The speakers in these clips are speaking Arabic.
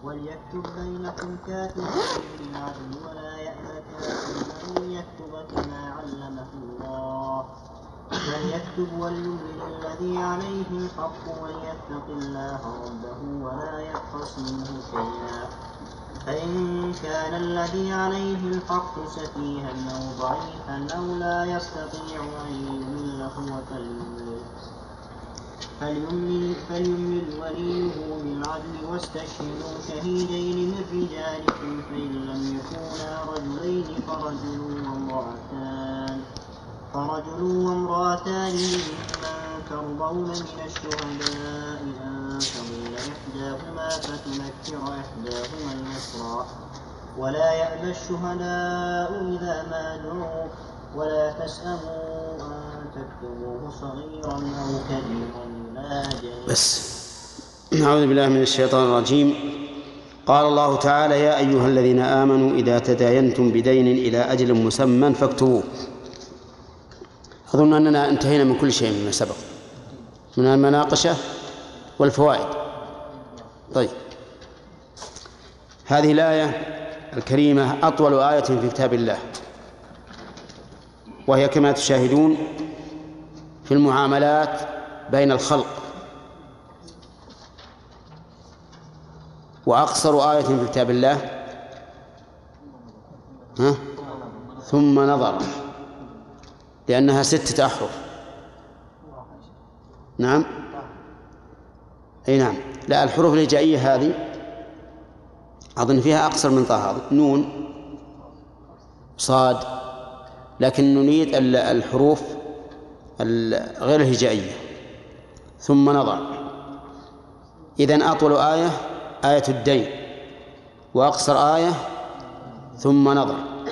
وليكتب بينكم كاتب بالعدل ولا يأبى كاتب أن يكتب كما علمه الله فليكتب وليملل الذي عليه الحق وليتق الله ربه ولا يبخس منه شيئا فإن كان الذي عليه الحق سفيها أو ضعيفا أو لا يستطيع أن يمل هو فليملل وليه بالعدل واستشهدوا شهيدين من رجالكم فإن لم يكونا رجلين فرجل وامرأتان ممن ترضون من الشهداء أن تضل إحداهما فتذكر إحداهما الأخرى ولا يأبى الشهداء إذا ما دعوا ولا تسأموا أن تكتبوه صغيرا أو كبيرا بس نعوذ بالله من الشيطان الرجيم. قال الله تعالى: يا أيها الذين آمنوا إذا تداينتم بدين إلى أجل مسمى فاكتبوه. أظن أننا انتهينا من كل شيء مما سبق من المناقشة والفوائد. طيب، هذه الآية الكريمة أطول آية في كتاب الله، وهي كما تشاهدون في المعاملات بين الخلق، وأقصر آية في كتاب الله ثم نظر، لأنها 6 أحرف. نعم، أي نعم. لا، الحروف الهجائية هذه أظن فيها أقصر من طه، نون صاد، لكن نريد الحروف غير الهجائية. ثم نظر، إذن أطول آية آية الدين، وأقصر آية ثم نظر.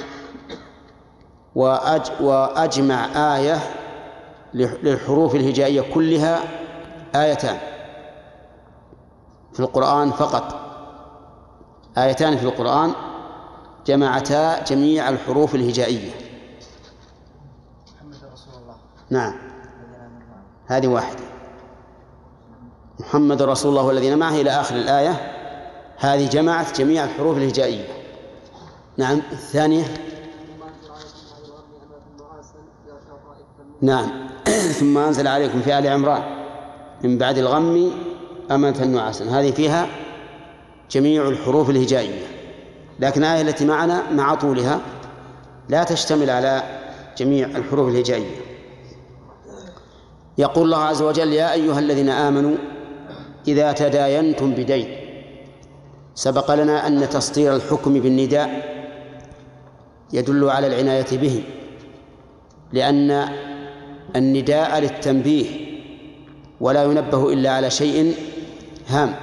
وأجمع آية للحروف الهجائية كلها آيتان في القرآن فقط، آيتان في القرآن جمعتا جميع الحروف الهجائية. نعم، هذه واحدة، محمد رسول الله والذين معه إلى آخر الآية، هذه جمعت جميع الحروف الهجائية. نعم. الثانية نعم ثم أنزل عليكم في آل عمران من بعد الغم أمنة نعاسا، هذه فيها جميع الحروف الهجائية، لكن الآية التي معنا مع طولها لا تشتمل على جميع الحروف الهجائية. يقول الله عز وجل: يا أيها الذين آمنوا إذا تداينتم بدين. سبق لنا أن تسطير الحكم بالنداء يدل على العناية به، لأن النداء للتنبيه ولا ينبه إلا على شيء هام.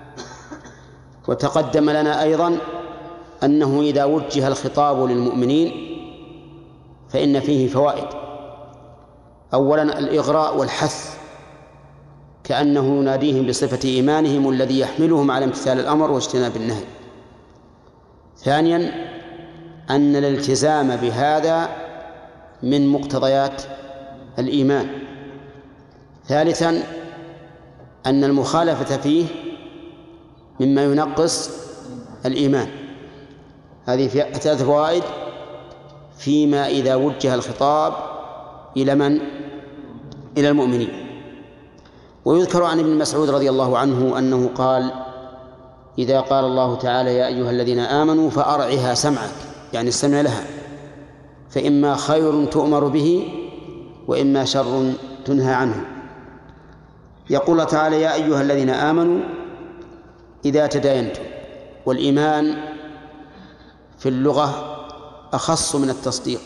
وتقدم لنا أيضا أنه إذا وجه الخطاب للمؤمنين فإن فيه فوائد. أولا الإغراء والحث، كأنه يناديهم بصفة إيمانهم الذي يحملهم على امتثال الأمر واجتناب النهي. ثانيا أن الالتزام بهذا من مقتضيات الإيمان. ثالثا أن المخالفة فيه مما ينقص الإيمان. هذه 3 فوائد فيما إذا وجه الخطاب إلى من؟ إلى المؤمنين. ويذكر عن ابن مسعود رضي الله عنه أنه قال: إذا قال الله تعالى: يا أيها الذين آمنوا فأرعها سمعك، يعني استمع لها، فإما خير تؤمر به وإما شر تنهى عنه. يقول الله تعالى: يا أيها الذين آمنوا إذا تداينتم. والإيمان في اللغة أخص من التصديق،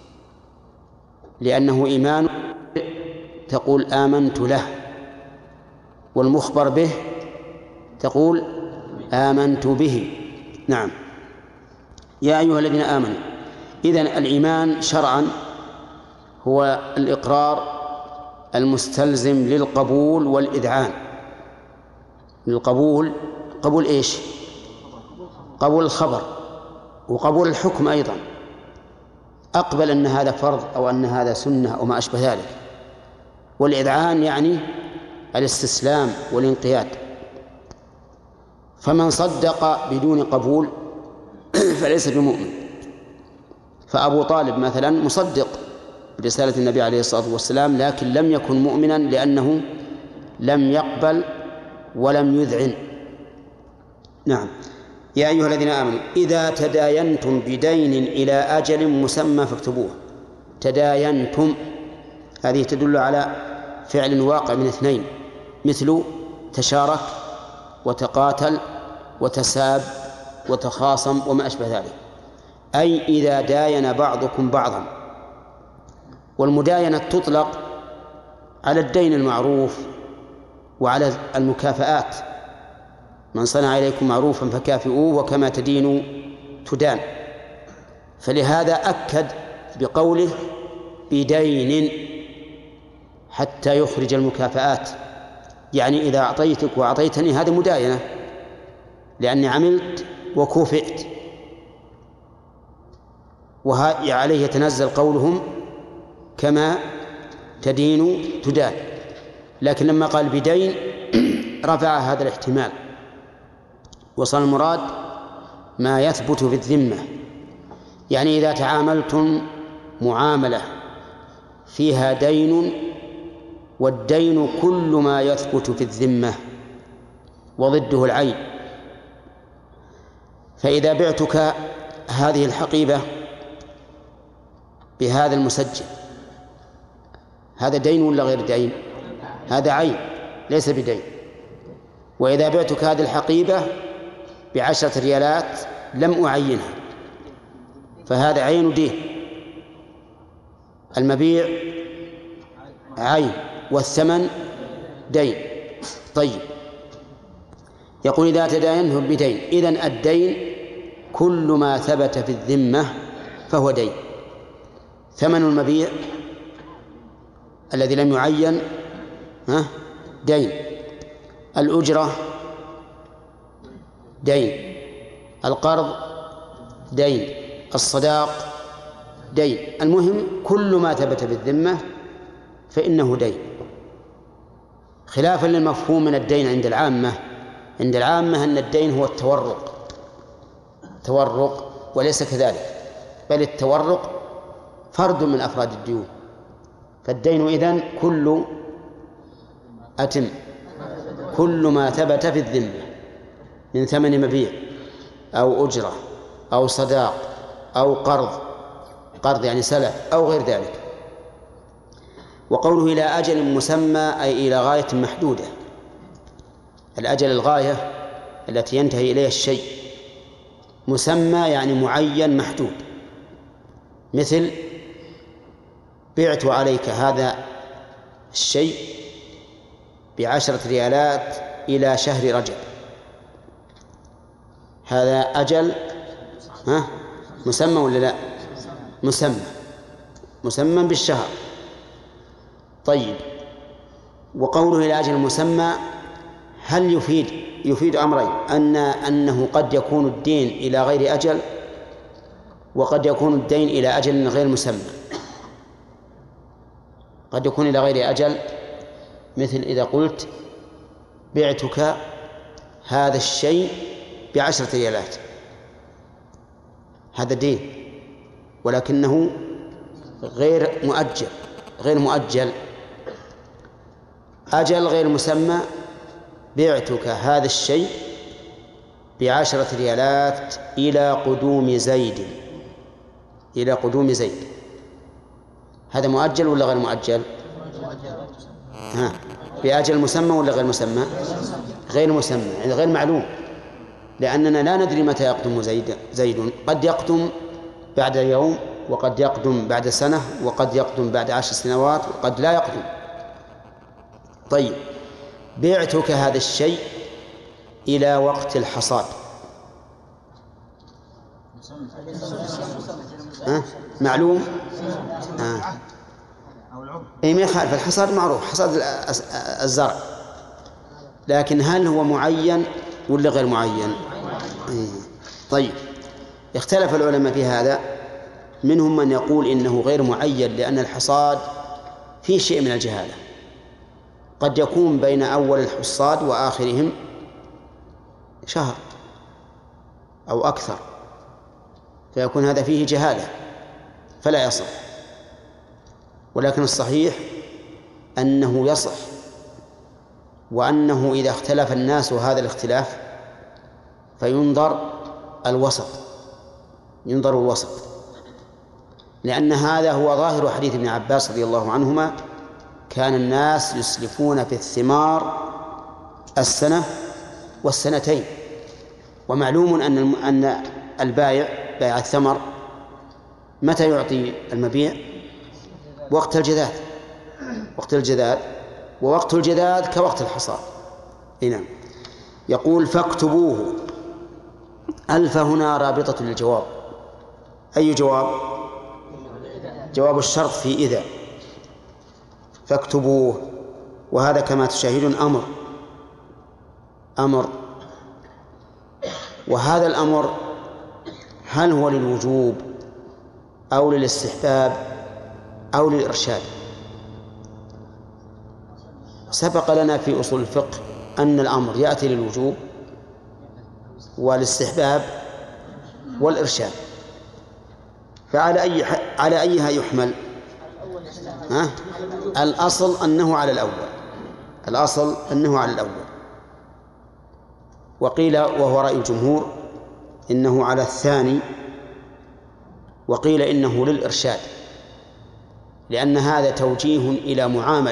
لأنه إيمان تقول آمنت له، والمخبر به تقول آمنت به. نعم. يا أيها الذين آمنوا، إذن الإيمان شرعا هو الإقرار المستلزم للقبول والإذعان. للقبول، قبول إيش؟ قبول الخبر، وقبول الحكم أيضا، أقبل أن هذا فرض أو أن هذا سنة أو ما أشبه ذلك. والإذعان يعني الاستسلام والانقياد. فمن صدق بدون قبول فليس بمؤمن. فأبو طالب مثلا مصدق برسالة النبي عليه الصلاة والسلام، لكن لم يكن مؤمنا لأنه لم يقبل ولم يذعن. نعم. يا أيها الذين آمنوا إذا تداينتم بدين إلى أجل مسمى فاكتبوه. تداينتم هذه تدل على فعل واقع من اثنين، مثل تشارك وتقاتل وتساب وتخاصم وما أشبه ذلك، أي إذا داين بعضكم بعضا. والمداينة تطلق على الدين المعروف وعلى المكافآت، من صنع إليكم معروفا فكافئوه وكما تدين تدان. فلهذا أكد بقوله بدين حتى يخرج المكافآت، يعني إذا أعطيتك وأعطيتني هذه مداينة لأني عملت وكوفئت. وعليه يتنزل قولهم كما تدين تدان. لكن لما قال بدين رفع هذا الاحتمال، وصل المراد ما يثبت في الذمة. يعني إذا تعاملتم معاملة فيها دين، والدين كل ما يثبت في الذمة وضده العين، فإذا بعتك هذه الحقيبة بهذا المسجل، هذا دين ولا غير دين؟ هذا عين ليس بدين. وإذا بعتك هذه الحقيبة ب10 ريالات لم أعينها فهذا عين ودين. المبيع عين والثمن دين. طيب، يقول إذا تداينه بدين، إذن الدين كل ما ثبت في الذمة فهو دين. ثمن المبيع الذي لم يعين دين، الأجرة دين، القرض دين، الصداق دين. المهم كل ما ثبت بالذمة فإنه دين، خلافا للمفهوم من الدين عند العامة. عند العامة أن الدين هو التورق، وليس كذلك، بل التورق فرد من أفراد الديون. فالدين إذن كل ما ثبت في الذمة من ثمن مبيع أو أجرة أو صداق أو قرض يعني سلف أو غير ذلك. وقوله إلى أجل مسمى أي إلى غاية محدودة. الأجل الغاية التي ينتهي إليها الشيء، مسمى يعني معين محدود. مثل بعت عليك هذا الشيء ب10 ريالات إلى شهر رجب، هذا أجل مسمى ولا لا؟ مسمى بالشهر. طيب، وقوله إلى أجل مسمى هل يفيد أمرين، أنه قد يكون الدين إلى غير أجل، وقد يكون الدين إلى أجل غير مسمى. قد يكون إلى غير أجل، مثل إذا قلت بعتك هذا الشيء ب10 ريالات، هذا دين ولكنه غير مؤجل. أجل غير مسمى، بعتك هذا الشيء ب10 ريالات إلى قدوم زيد. هذا مؤجل ولا غير مؤجل؟ بأجل مسمى ولا غير مسمى؟ غير مسمى، يعني غير معلوم، لأننا لا ندري متى يقدم زيد. قد يقدم بعد يوم، وقد يقدم بعد سنة، وقد يقدم بعد 10 سنوات، وقد لا يقدم. طيب، بعتك هذا الشيء إلى وقت الحصاد، معلوم؟ أي ما يخالف، الحصاد معروف، حصاد الزرع، لكن هل هو معين ولا غير معين؟ طيب، اختلف العلماء في هذا. منهم من يقول إنه غير معين لأن الحصاد فيه شيء من الجهالة، قد يكون بين أول الحصاد وآخرهم شهر أو أكثر، فيكون هذا فيه جهالة فلا يصح. ولكن الصحيح أنه يصح، وأنه إذا اختلف الناس هذا الاختلاف فينظر الوسط، ينظر الوسط، لأن هذا هو ظاهر حديث ابن عباس رضي الله عنهما: كان الناس يسلفون في الثمار السنة والسنتين. ومعلوم أن البائع بائع الثمر متى يعطي المبيع؟ وقت الجذاذ، وقت الجذاذ، ووقت الجذاذ كوقت الحصاد. نعم. يقول: فاكتبوه. ألف هنا رابطة للجواب. أي جواب؟ جواب الشرط في إذا. فاكتبوه، وهذا كما تشاهدون أمر. وهذا الأمر هل هو للوجوب أو للاستحباب أو للإرشاد؟ سبق لنا في أصول الفقه أن الأمر يأتي للوجوب والاستحباب والإرشاد، على أيها يحمل؟ الأصل أنه على الأول، وقيل وهو رأي الجمهور إنه على الثاني، وقيل إنه للإرشاد، لأن هذا توجيه إلى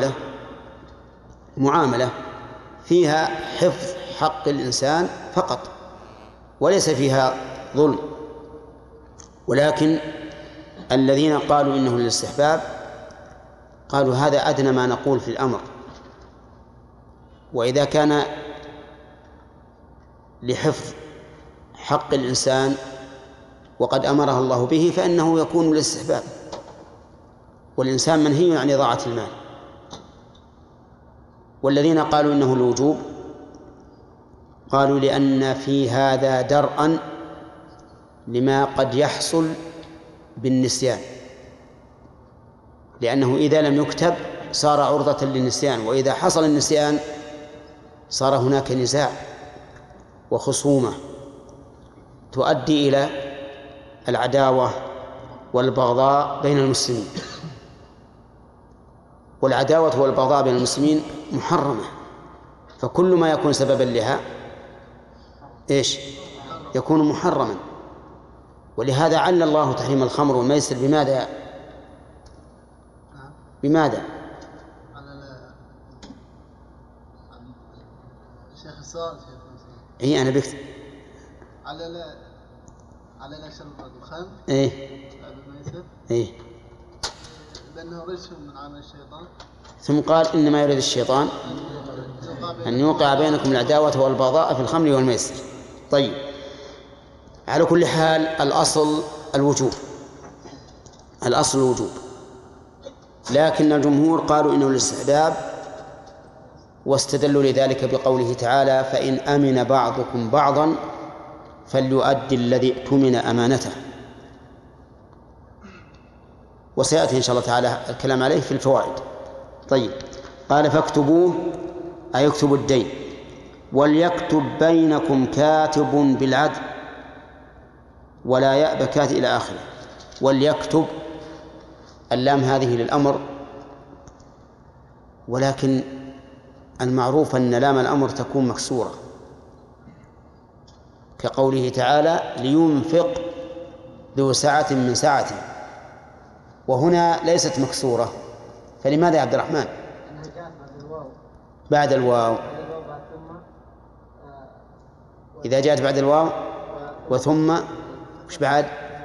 معاملة فيها حفظ حق الإنسان فقط، وليس فيها ظلم. ولكن الذين قالوا إنه للاستحباب قالوا هذا أدنى ما نقول في الأمر، وإذا كان لحفظ حق الإنسان وقد أمره الله به فإنه يكون للاستحباب، والإنسان منهي عن إضاعة المال. والذين قالوا إنه الوجوب قالوا لأن في هذا درءا لما قد يحصل بالنسيان، لأنه إذا لم يكتب صار عرضة للنسيان، وإذا حصل النسيان صار هناك نزاع وخصومة تؤدي إلى العداوة والبغضاء بين المسلمين، والعداوة والبغضاء بين المسلمين محرمة، فكل ما يكون سببا لها يكون محرما. ولهذا عل الله تحريم الخمر والميسر بماذا؟ شيخ السؤال أنا بكتب على لا شرب الخمر الميسر لأنه رجس من عمل الشيطان. ثم قال إنما يريد الشيطان أن يوقع بينكم العداوة والبغضاء في الخمر والميسر. طيب، على كل حال الأصل الوجوب، لكن الجمهور قالوا إنه الاستحباب، واستدلوا لذلك بقوله تعالى: فإن أمن بعضكم بعضا فليؤدي الذي اؤتمن أمانته. وسيأتي إن شاء الله تعالى الكلام عليه في الفوائد. طيب، قال: فاكتبوه أي اكتبوا الدين، وليكتب بينكم كاتب بالعدل ولا يأبى كاتب إلى آخره. وليكتب، اللام هذه للأمر، ولكن المعروف أن لام الأمر تكون مكسورة، كقوله تعالى: لينفق ذو سعة من سعته، وهنا ليست مكسورة، فلماذا يا عبد الرحمن؟ بعد الواو. إذا جاءت بعد الواو وثم وش بعد؟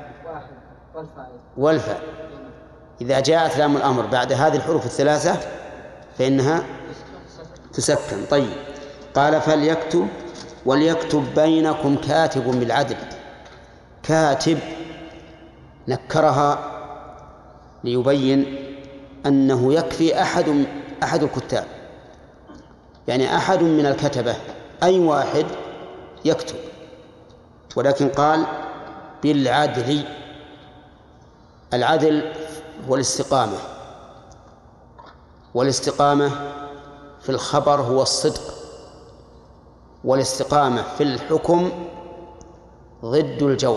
والفاء. إذا جاءت لام الأمر بعد هذه الحروف الثلاثة فإنها تسكن. طيب، قال: فليكتب وليكتب بينكم كاتب بالعدل. كاتب نكرها ليبين أنه يكفي أحد الكتاب، يعني أحد من الكتبة، أي واحد يكتب، ولكن قال بالعدل. العدل هو الاستقامة، والاستقامة في الخبر هو الصدق، والاستقامة في الحكم ضد الجور.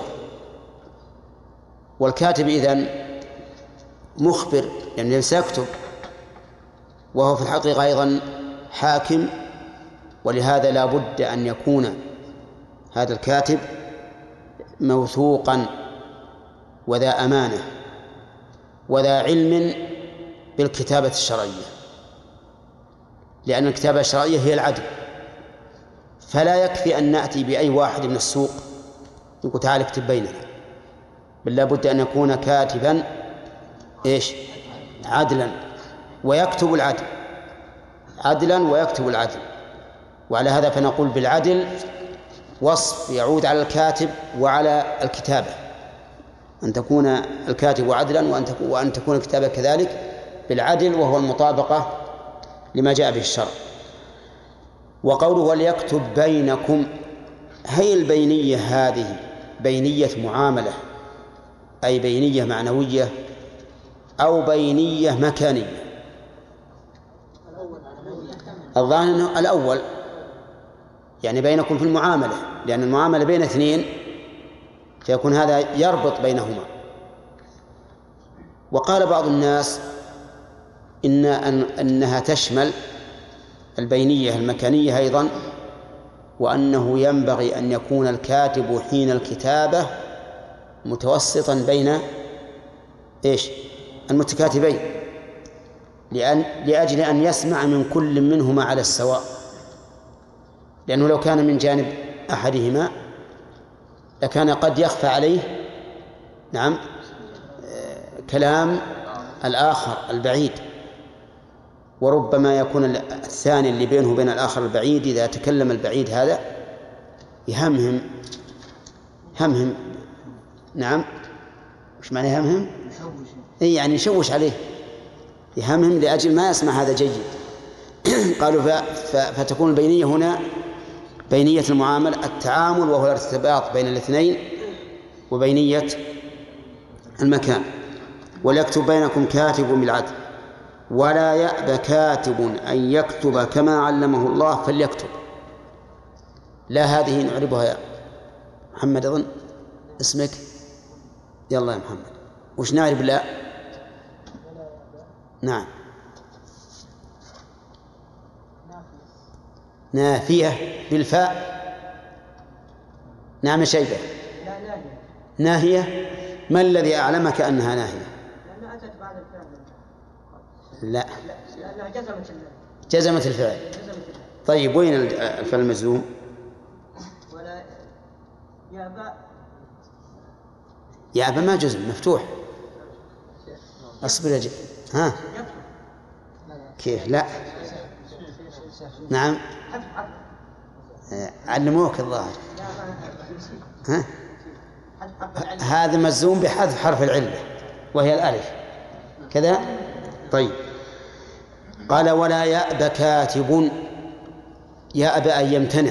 والكاتب إذن مخبر يعني سيكتب، وهو في الحقيقة أيضا حاكم، ولهذا لا بد أن يكون هذا الكاتب موثوقا وذا أمانة وذا علم بالكتابة الشرعية، لأن الكتابة الشرعية هي العدل. فلا يكفي أن نأتي بأي واحد من السوق يقول تعال اكتب بيننا، بل لا بد أن يكون كاتبا عدلا ويكتب العدل، عدلا ويكتب العدل. وعلى هذا فنقول بالعدل وصف يعود على الكاتب وعلى الكتابة، أن تكون الكاتب عدلا وأن تكون الكتابة كذلك بالعدل، وهو المطابقة لما جاء به الشرع. وقوله وليكتب بينكم، هي البينية هذه بينية معاملة أي بينية معنوية أو بينية مكانية؟ الظاهر الأول، يعني بينكم في المعاملة، لأن المعاملة بين اثنين فيكون هذا يربط بينهما. وقال بعض الناس أنها تشمل البينية المكانية أيضا، وأنه ينبغي أن يكون الكاتب حين الكتابة متوسطا بين المتكاتبين، لأجل أن يسمع من كل منهما على السواء، لأنه لو كان من جانب أحدهما لكان قد يخفى عليه كلام الآخر البعيد، وربما يكون الثاني اللي بينه وبين الآخر البعيد إذا تكلم البعيد هذا يهمهم وش معنى يهمهم؟ يعني يشوش عليه، يهمهم لأجل ما يسمع هذا جيد. قالوا فتكون البينية هنا بينية المعاملة التعامل، وهو الارتباط بين الاثنين، وبينية المكان. وليكتب بينكم كاتب بالعدل ولا يأبى كاتب أن يكتب كما علمه الله فليكتب. لا هذه نعربها يا محمد، أظن اسمك، يلا يا محمد، وش نعرب؟ لا نعم نافية بالفاء. نعم شيبة ناهية. ما الذي أعلمك أنها ناهية؟ لأنها أتت بعد الفعل. لا لأنها جزمت الفعل. طيب وين الفعل المجزوم؟ ولا يأبى ما جزم، مفتوح. أصبر يا ها كيف؟ لا نعم علموك الظاهر. ها هذا مجزوم بحذف حرف العلة وهي الألف كذا. طيب قال ولا يأبى كاتب، يأبى أن يمتنع،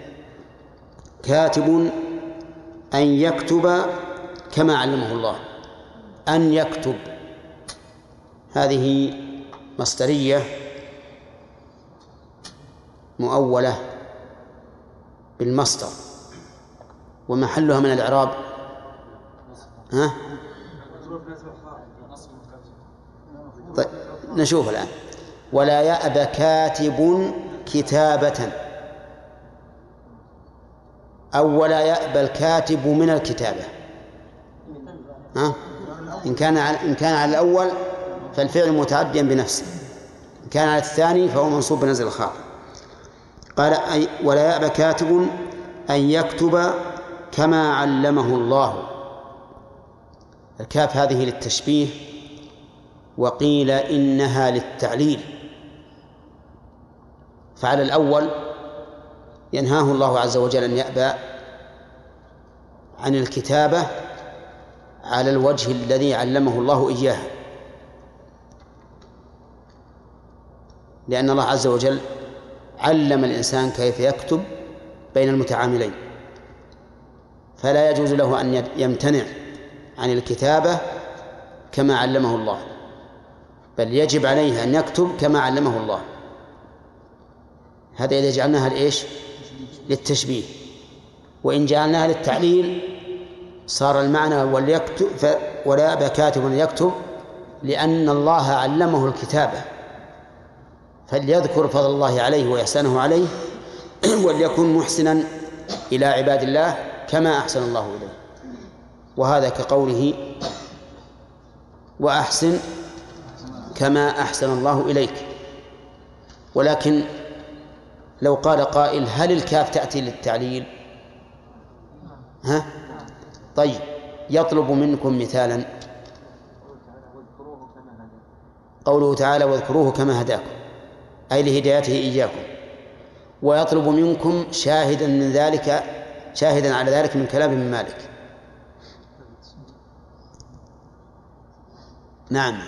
كاتب أن يكتب كما علمه الله. أن يكتب هذه مصدرية مؤولة بالمصدر، ومحلها من الإعراب طيب نشوف الآن. ولا يأبى كاتب كتابة، أو ولا يأبى الكاتب من الكتابة. إن كان على الأول فالفعل متعديا بنفسه، إن كان على الثاني فهو منصوب بنزل الخافض. قال ولا يأبى كاتب أن يكتب كما علمه الله. الكاف هذه للتشبيه، وقيل إنها للتعليل. فعلى الأول ينهاه الله عز وجل أن يأبى عن الكتابة على الوجه الذي علمه الله إياه، لأن الله عز وجل علم الإنسان كيف يكتب بين المتعاملين، فلا يجوز له أن يمتنع عن الكتابة كما علمه الله، بل يجب عليه أن يكتب كما علمه الله. هذا إذا جعلناها للتشبيه، وإن جعلناها للتعليل صار المعنى وليكتب ولا يأبى كاتب يكتب، لأن الله علمه الكتابة، فليذكر فضل الله عليه وإحسانه عليه وليكن محسنا إلى عباد الله كما أحسن الله إليه. وهذا كقوله وأحسن كما أحسن الله إليك. ولكن لو قال قائل هل الكاف تأتي للتعليل؟ طيب، يطلب منكم مثالا. قوله تعالى واذكروه كما هداكم، أي لهدايته إياكم. ويطلب منكم شاهدا من ذلك، شاهدا على ذلك من كلام ابن مالك. نعم.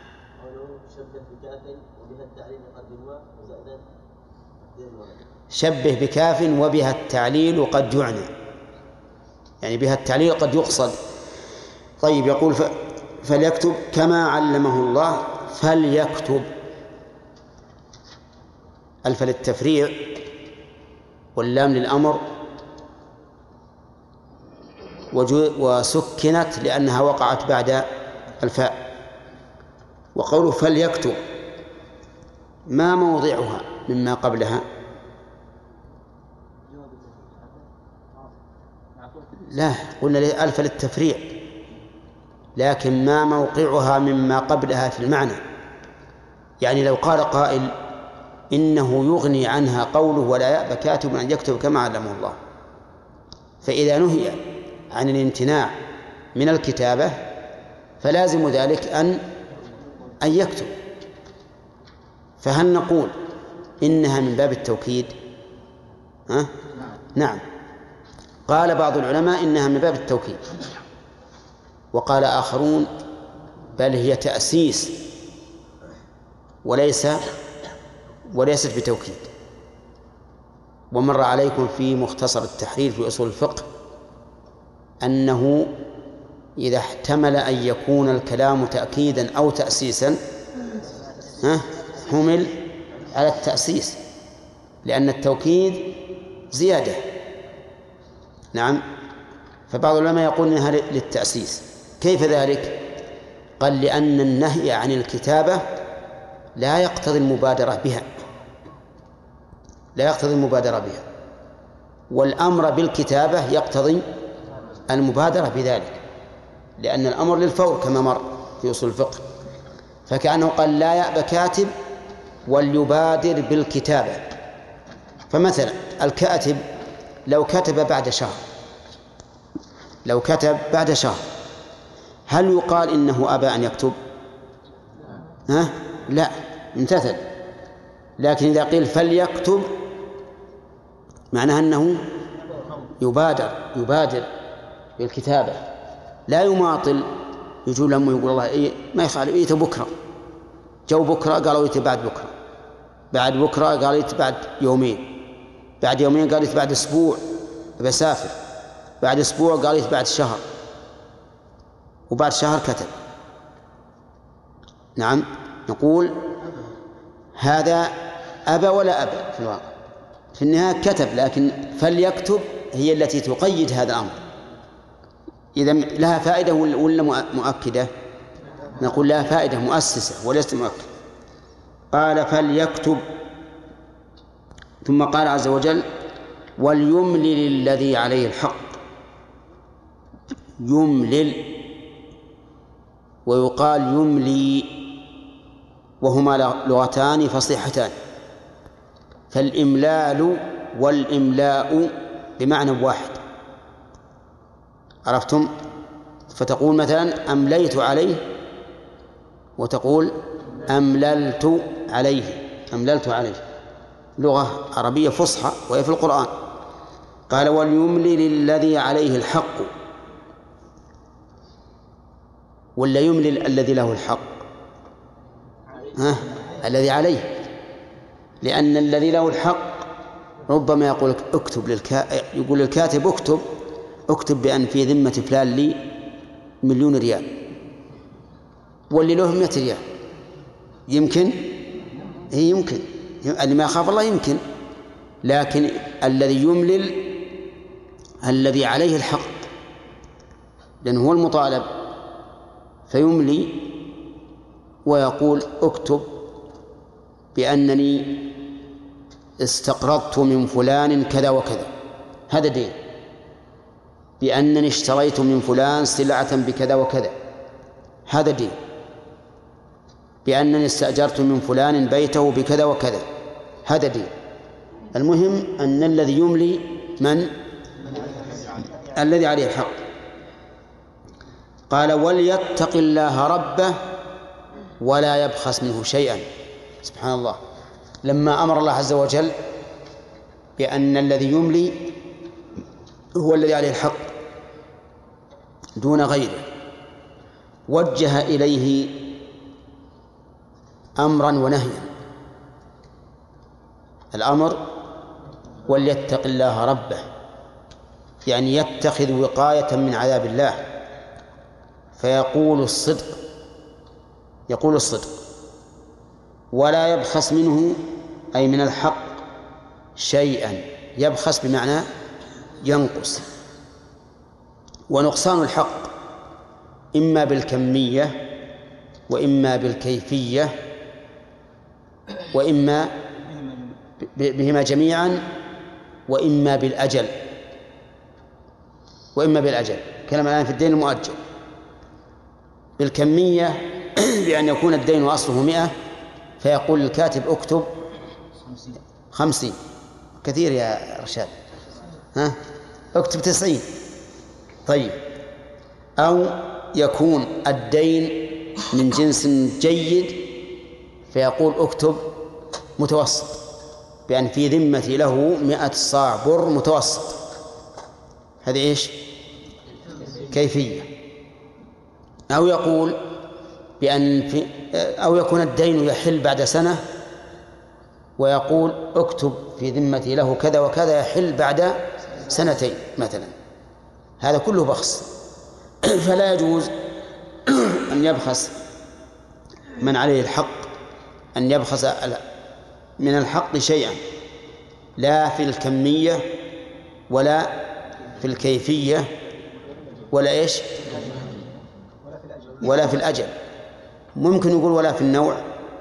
شبه بكاف وبها التعليل قد يعنى، يعني بها التعليل قد يقصد. طيب، يقول فليكتب كما علمه الله. فليكتب، ألف للتفريع واللام للأمر، وسكنت لأنها وقعت بعد الفاء. وقوله فليكتب ما موضعها مما قبلها؟ لا، قلنا ألف للتفريع، لكن ما موقعها مما قبلها في المعنى. يعني لو قال قائل إنه يغني عنها قوله ولا يأبى كاتب أن يكتب كما علمه الله، فإذا نهي عن الامتناع من الكتابة فلازم ذلك أن يكتب. فهل نقول إنها من باب التوكيد؟ نعم. قال بعض العلماء إنها من باب التوكيد، وقال آخرون بل هي تأسيس وليست بتوكيد. ومر عليكم في مختصر التحرير في أصول الفقه أنه إذا احتمل أن يكون الكلام تأكيدا أو تأسيسا حمل على التأسيس، لأن التوكيد زيادة. نعم. فبعض العلماء يقول إنها للتأسيس. كيف ذلك؟ قال لأن النهي عن الكتابة لا يقتضي المبادرة بها، لا يقتضي المبادرة بها، والأمر بالكتابة يقتضي المبادرة بذلك، لأن الأمر للفور كما مر في أصول الفقه. فكأنه قال لا يأبى كاتب وليبادر بالكتابة. فمثلا الكاتب لو كتب بعد شهر، لو كتب بعد شهر هل يقال إنه أبى أن يكتب؟ لا، امتثل. لكن إذا قيل فليكتب معناها أنه يبادر بالكتابة، لا يماطل. يجوا لما يقول الله ما يفعل إيه بكرة، جو بكرة قالوا إيه بعد بكرة، بعد بكرة قالوا إيه بعد يومين، بعد يومين قالوا إيه بعد أسبوع بسافر، بعد أسبوع قالوا إيه بعد شهر، وبعد شهر كتب. نعم. نقول هذا أبى ولا أبى في الواقع، في النهاية كتب، لكن فليكتب هي التي تقيد هذا الأمر. إذا لها فائدة ولا مؤكدة؟ نقول لها فائدة مؤسسة وليست مؤكدة. قال فليكتب، ثم قال عز وجل وليملل الذي عليه الحق. يملل ويقال يملي، وهما لغتان فصيحتان. فالإملال والإملاء بمعنى واحد، عرفتم؟ فتقول مثلا أمليت عليه، وتقول أمللت عليه، أمللت عليه، لغة عربية فصحى وهي في القرآن. قال وليملل الذي عليه الحق، ولا يملل الذي له الحق؟ الذي عليه، لأن الذي له الحق ربما يقول اكتب يقول للكاتب اكتب بأن في ذمة فلان لي 1,000,000 ريال، واللي له 100 ريال. يمكن اللي ما يخاف الله يمكن، لكن الذي يملل الذي عليه الحق، لأنه هو المطالب، فيملي ويقول اكتب بأنني استقرضت من فلان كذا وكذا، هذا دين. بأنني اشتريت من فلان سلعة بكذا وكذا، هذا دين. بأنني استأجرت من فلان بيته بكذا وكذا، هذا دين. المهم أن الذي يملي من؟ الذي عليه الحق. قال وليتق الله ربه ولا يبخس منه شيئا. سبحان الله، لما أمر الله عز وجل بأن الذي يملي هو الذي عليه الحق دون غيره، وجه إليه أمرا ونهيا. الأمر وليتق الله ربه، يعني يتخذ وقاية من عذاب الله، فيقول الصدق، يقول الصدق، ولا يبخس منه أي من الحق شيئا. يبخس بمعنى ينقص. ونقصان الحق إما بالكمية وإما بالكيفية وإما بهما جميعا وإما بالأجل. كلام الآن في الدين المؤجل. بالكمية بأن يكون الدين أصله 100 فيقول الكاتب اكتب 50. كثير يا رشاد، ها؟ اكتب 90. طيب. أو يكون الدين من جنس جيد فيقول اكتب متوسط، بأن في ذمتي له 100 صاع بر متوسط. هذه إيش؟ كيفية. أو يقول أو يكون الدين يحل بعد سنة ويقول اكتب في ذمتي له كذا وكذا يحل بعد 2 مثلا. هذا كله بخس. فلا يجوز أن يبخس من عليه الحق، أن يبخس من الحق شيئا، لا في الكمية ولا في الكيفية ولا إيش، ولا في الأجل. ممكن يقول ولا في النوع،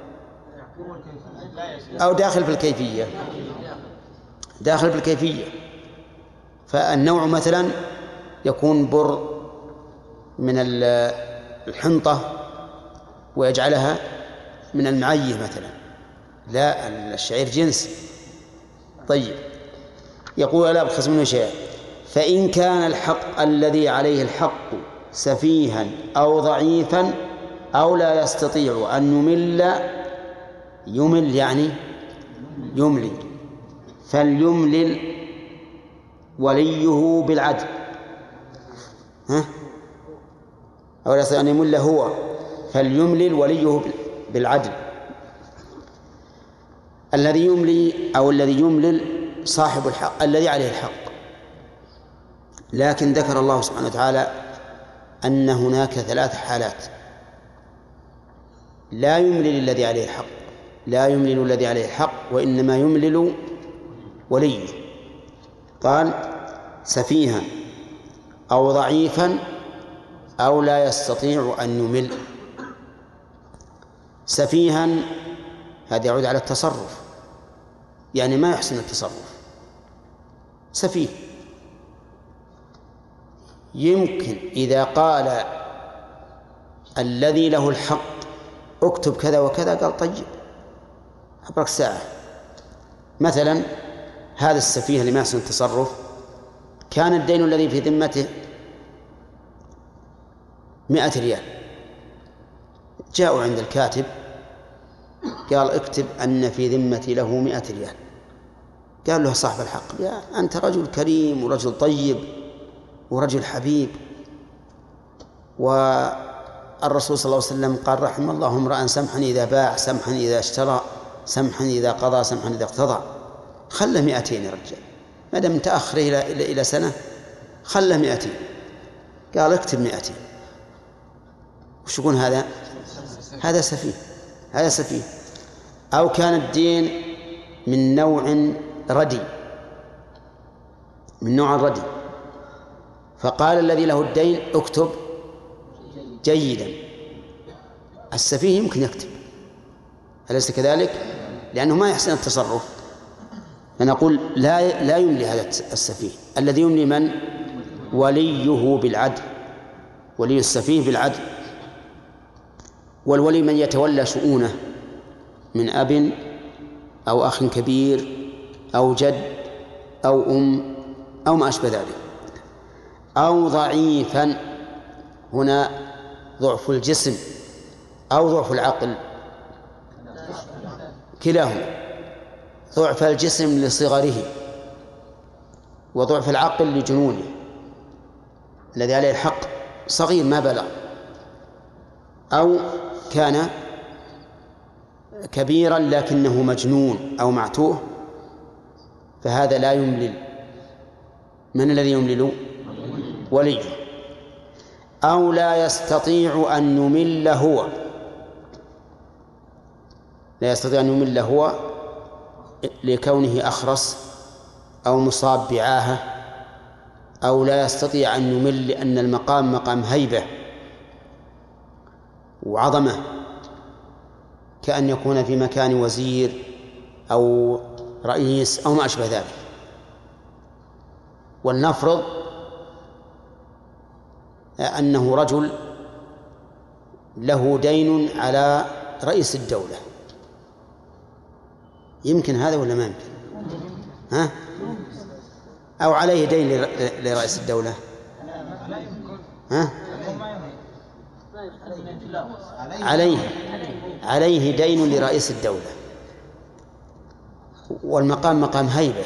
أو داخل في الكيفية. داخل في الكيفية، فالنوع مثلا يكون بر من الحنطة ويجعلها من المعيه مثلا، لا، الشعير جنس. طيب. يقول لا يبخس منه شيئا. فإن كان الحق الذي عليه الحق سفيها أو ضعيفا أو لا يستطيع أن يمل يعني يملي، فليملل وليه بالعدل. أو لا يستطيع أن يمل هو، فليملل وليه بالعدل. الذي يملي أو الذي يملل صاحب الحق الذي عليه الحق. لكن ذكر الله سبحانه وتعالى أن هناك 3 حالات. لا يملل الذي عليه الحق، لا يملل الذي عليه الحق، وإنما يملل وليه. قال سفيها أو ضعيفا أو لا يستطيع أن يمل. سفيها هذا يعود على التصرف، يعني ما يحسن التصرف، سفيه. يمكن إذا قال الذي له الحق اكتب كذا وكذا قال طيب أبرك ساعة. مثلا هذا السفيه اللي ما يحسن التصرف كان الدين الذي في ذمته 100 ريال، جاءوا عند الكاتب قال اكتب أن في ذمتي له 100 ريال. قال له صاحب الحق يا أنت رجل كريم ورجل طيب ورجل حبيب، والرسول صلى الله عليه وسلم قال رحم الله امرأ سمحا إذا باع سمحا إذا اشترى سمحا إذا قضى سمحا إذا اقتضى. خله 200 يا رجال، ما دام متأخر إلى سنة خله 200. قال اكتب 200. وش يكون هذا؟ هذا سفيه، هذا سفيه. أو كان الدين من نوع ردي، من نوع الردي، فقال الذي له الدين اكتب جيدا. السفيه يمكن يكتب، أليس كذلك؟ لأنه ما يحسن التصرف، فنقول لا يملي هذا السفيه. الذي يملي من؟ وليه بالعدل، ولي السفيه بالعدل. والولي من يتولى شؤونه من أب أو أخ كبير أو جد أو أم أو ما أشبه ذلك. أو ضعيفا، هنا ضعف الجسم أو ضعف العقل، كلاهما، ضعف الجسم لصغره وضعف العقل لجنونه، الذي عليه الحق صغير ما بلغ، أو كان كبيرا لكنه مجنون أو معتوه، فهذا لا يملل. من الذي يملل؟ وليه. أو لا يستطيع أن يمل هو، لا يستطيع أن يمل هو لكونه أخرس أو مصاب بعاهة، أو لا يستطيع أن يمل لأن المقام مقام هيبة وعظمة، كأن يكون في مكان وزير أو رئيس أو ما أشبه ذلك. ولنفرض أنه رجل له دين على رئيس الدولة، يمكن هذا ولا ما يمكن؟ ها؟ أو عليه دين لرئيس الدولة؟ ها؟ عليه دين لرئيس الدولة، والمقام مقام هيبة،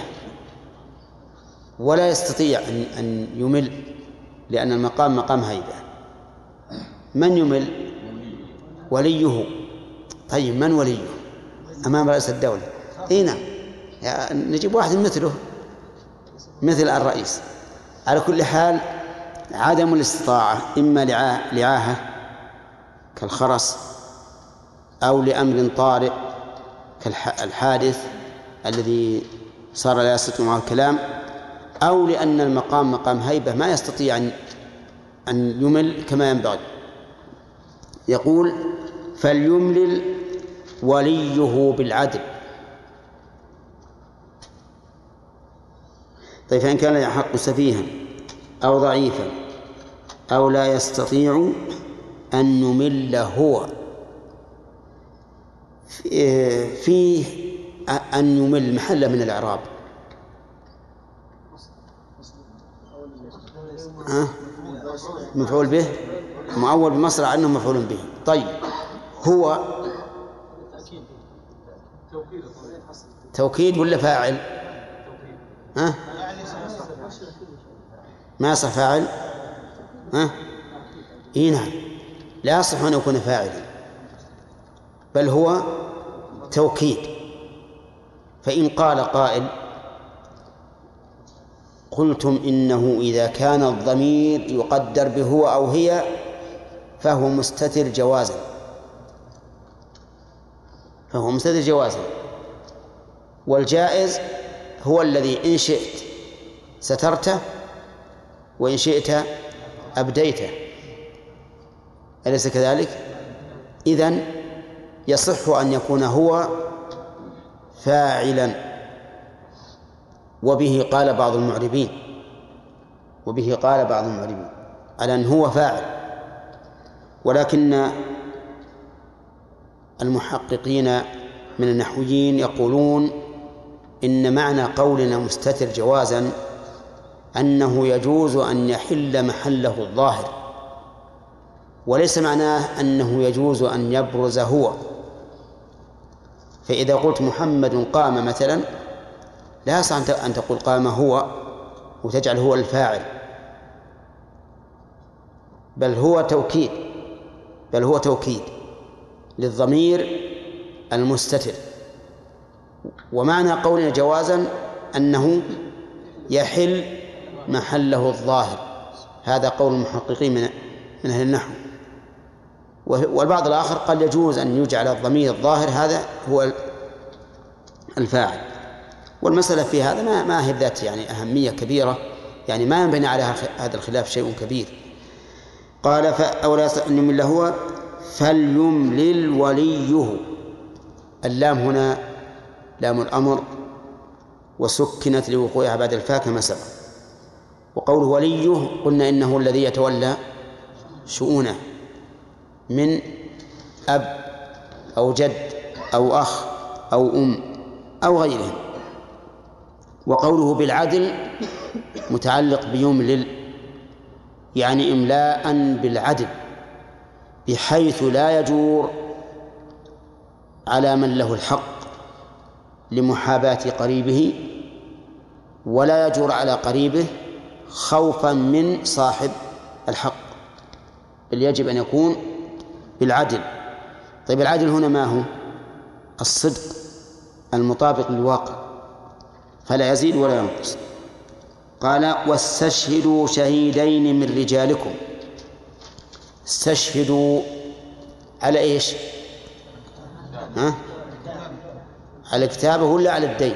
ولا يستطيع أن يمل لأن المقام مقام هيبة. من يمل؟ وليه. طيب من وليه أمام رئيس الدولة؟ نعم، نجيب واحد مثله، مثل الرئيس. على كل حال عدم الاستطاعة إما لعاهة كالخرس، أو لأمر طارئ كالحادث الذي صار لا يستطيع معه الكلام، أو لأن المقام مقام هيبة ما يستطيع أن يمل كما ينبغي. يقول فليملل وليه بالعدل. طيب فإن كان يحق سفيها أو ضعيفا أو لا يستطيع أن يمل هو، فيه أن يمل محل من الإعراب. مفعول به مؤول بمصرع أنه مفعول به. طيب هو توكيد ولا فاعل؟ ها؟ ما يصح فاعل؟ ها؟ نعم، لا يصح أن يكون فاعلا، بل هو توكيد. فإن قال قائل قلتم إنه إذا كان الضمير يقدر بهو أو هي فهو مستتر جوازا، فهو مستتر جوازا، والجائز هو الذي إن شئت سترته وإن شئت أبديته، أليس كذلك؟ إذن يصح أن يكون هو فاعلا. وبه قال بعض المعربين على أن هو فاعل، ولكن المحققين من النحويين يقولون إن معنى قولنا مستتر جوازا أنه يجوز أن يحل محله الظاهر، وليس معناه أنه يجوز أن يبرز هو. فإذا قلت محمد قام مثلا لا يصح أن تقول قام هو وتجعل هو الفاعل، بل هو توكيد للضمير المستتر. ومعنى قولنا جوازا أنه يحل محله الظاهر، هذا قول المحققين من أهل النحو. والبعض الآخر قال يجوز أن يجعل الضمير الظاهر هذا هو الفاعل. والمسألة في هذا ما هي ذات يعني أهمية كبيرة، يعني ما ينبني على هذا الخلاف شيء كبير. قال أولا يستأذن هو فليملل وليه. اللام هنا لام الأمر وسكنت لوقوعها بعد الفاء كما سبق. وقوله وليه قلنا إنه الذي يتولى شؤونه من أب أو جد أو أخ أو أم أو غيرهم. وقوله بالعدل متعلق بيملل، يعني إملاء بالعدل بحيث لا يجور على من له الحق لمحاباة قريبه، ولا يجور على قريبه خوفا من صاحب الحق، بل يجب أن يكون بالعدل. طيب العدل هنا ما هو؟ الصدق المطابق للواقع، فلا يزيد ولا ينقص. قال واستشهدوا شهيدين من رجالكم. استشهدوا على إيش؟ على الكتابة ولا على الدين؟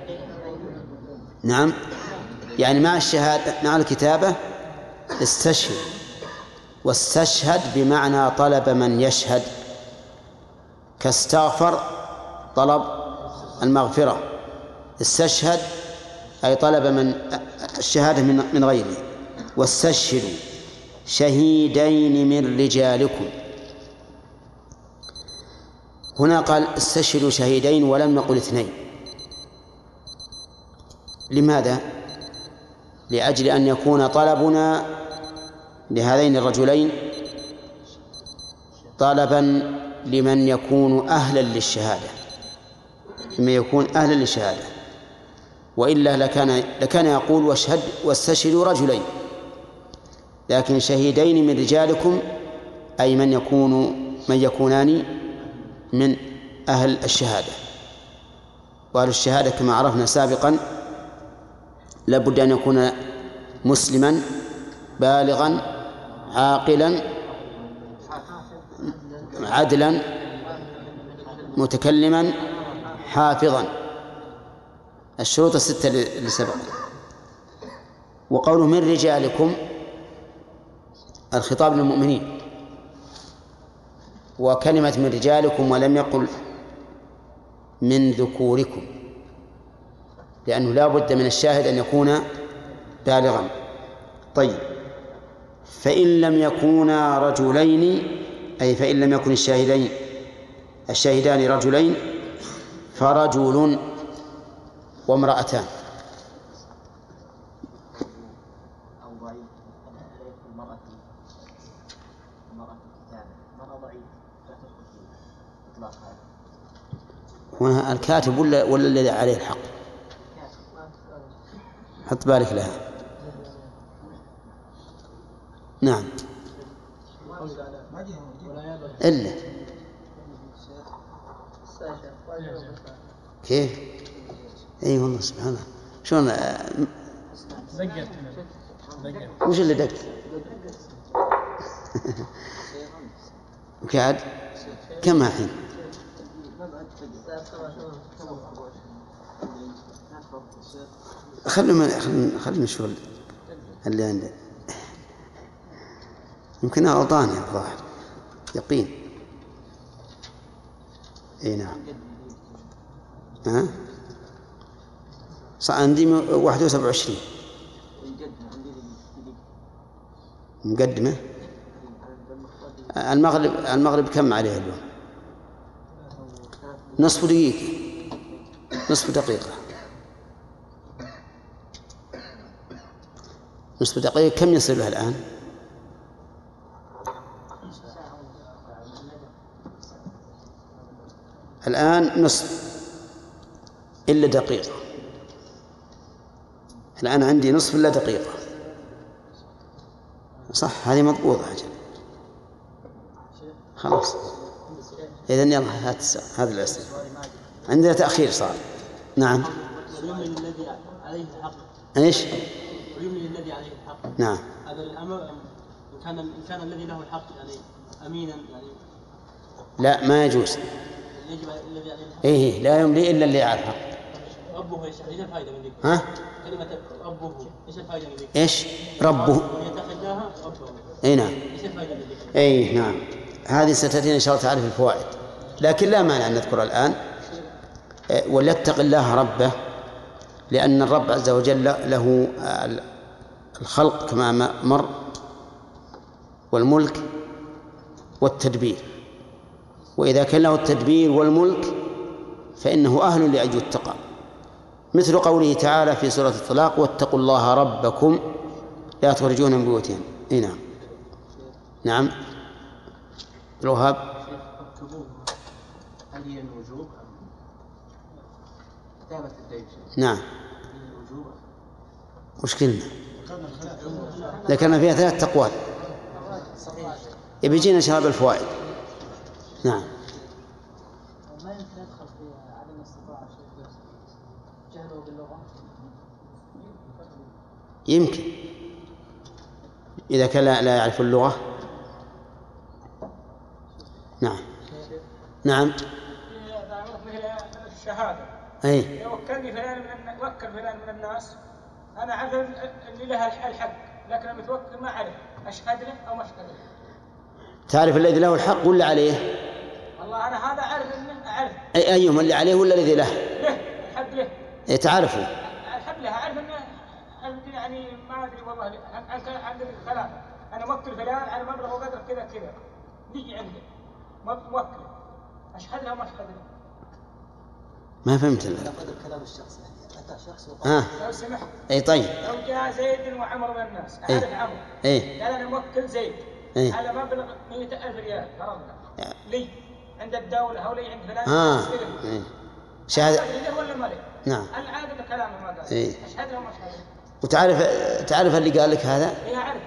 نعم، يعني مع الشهادة مع الكتابة استشهد. واستشهد بمعنى طلب من يشهد، كاستغفر طلب المغفرة. استشهد أي طلب من الشهادة من غيره. واستشهدوا شهيدين من رجالكم. هنا قال استشهدوا شهيدين ولم نقل اثنين. لماذا؟ لأجل أن يكون طلبنا لهذين الرجلين طلبا لمن يكون أهلا للشهادة، لمن يكون أهلا للشهادة، وإلا لكان يقول واستشهدوا رجلين، لكن شهيدين من رجالكم أي من يكونان من أهل الشهادة. وأهل الشهادة كما عرفنا سابقا لابد أن يكون مسلما بالغا عاقلا عدلا متكلما حافظا، الشروط الستة اللي سبق. وقوله من رجالكم الخطاب للمؤمنين، وكلمة من رجالكم ولم يقل من ذكوركم، لأنه لا بد من الشاهد أن يكون بالغا. طيب، فإن لم يكونا رجلين، أي فإن لم يكن الشاهدان رجلين فرجل وامرأتان. أو ضعيف المرأة مرأة ضعيف لا تدخل في إطلاق هذا. هنا الكاتب ولا الذي عليه الحق؟ حط بالك لها. نعم. إلا كيف؟ أي والله سبحان الله. شلون وش اللي دق؟ وكعد كم الحين؟ خلنا نشوف اللي عنده. يمكن غلطان يا الظاهر يقين. اي نعم. عندي 21 مقدمة. المغرب كم عليه اليوم؟ نصف دقيقة. نصف دقيقة كم يصير له الآن؟ الآن نصف إلا دقيقة. الآن عندي نصف إلا دقيقة. صح، هذه مضبوطة أجل. خلاص إذن يلا هذا الأسئلة. عندنا تأخير صار. نعم. ويملي الذي عليه الحق. إيش؟ ويملي الذي عليه الحق. نعم. هذا الأمر إن كان الذي له الحق يعني أمينا يعني. لا ما يجوز. يجب الذي عليه الحق. إيه لا يملي إلا اللي على الحق. ربه ايش الفائده من ذلك؟ ها؟ كلمه ربه ايش الفائده من ذلك؟ ايش؟ ربه. يتخذاها ربه. اي نعم. ايش الفائده من ذلك؟ اي نعم. هذه ستأتينا ان شاء الله تعالى في الفوائد، لكن لا مانع ان نذكر الان. وليتق الله ربه، لأن الرب عز وجل له الخلق كما مر، والملك والتدبير، وإذا كان له التدبير والملك فإنه أهل لأن يتقى، مثل قوله تعالى في سورة الطلاق: واتقوا الله ربكم لا تخرجون من بيوتهم. نعم. نعم. الوهاب. هل هي الوجوب كتابة الدين؟ نعم. مشكلنا ذكرنا فيها 3 أقوال، يبيجينا شباب الفوائد. نعم. ما يمكن يدخل في عدم الاستطاعة جهله باللغة؟ يمكن إذا كان لا يعرف اللغة. نعم. نعم. مثل الشهادة. أي. وكل فلان من الناس، أنا أعرف اللي لها الحق، لكن المتوكل ما أعرف أشهد له أو ما أشهد له. تعرف الذي له الحق ولا عليه؟ والله أنا هذا أعرف إنه أعرف. أيهم اللي عليه ولا الذي له؟ له الحق له. تعرفه. الحق له أعرف إنه يعني ما أدري والله عند الثلاثة أنا موكل فلان على مبلغ وقدر كذا نيجي عنده موكل أشهد له ما أشهد له. ما فهمت كلام الشخص يعني أتى شخص لو سمحت. أي طيب. لو جاء زيد وعمر من الناس أعرف عمر. قال أنا موكل زيد على مبلغ 100,000 ريال فرضنا لي عند الدولة أو لي عند فلان. شهادة ولا ما لي؟ نعم. العادة بكلامه ما قال. أشهد له ما أشهد له. وتعرف اللي قال لك هذا؟ أعرف.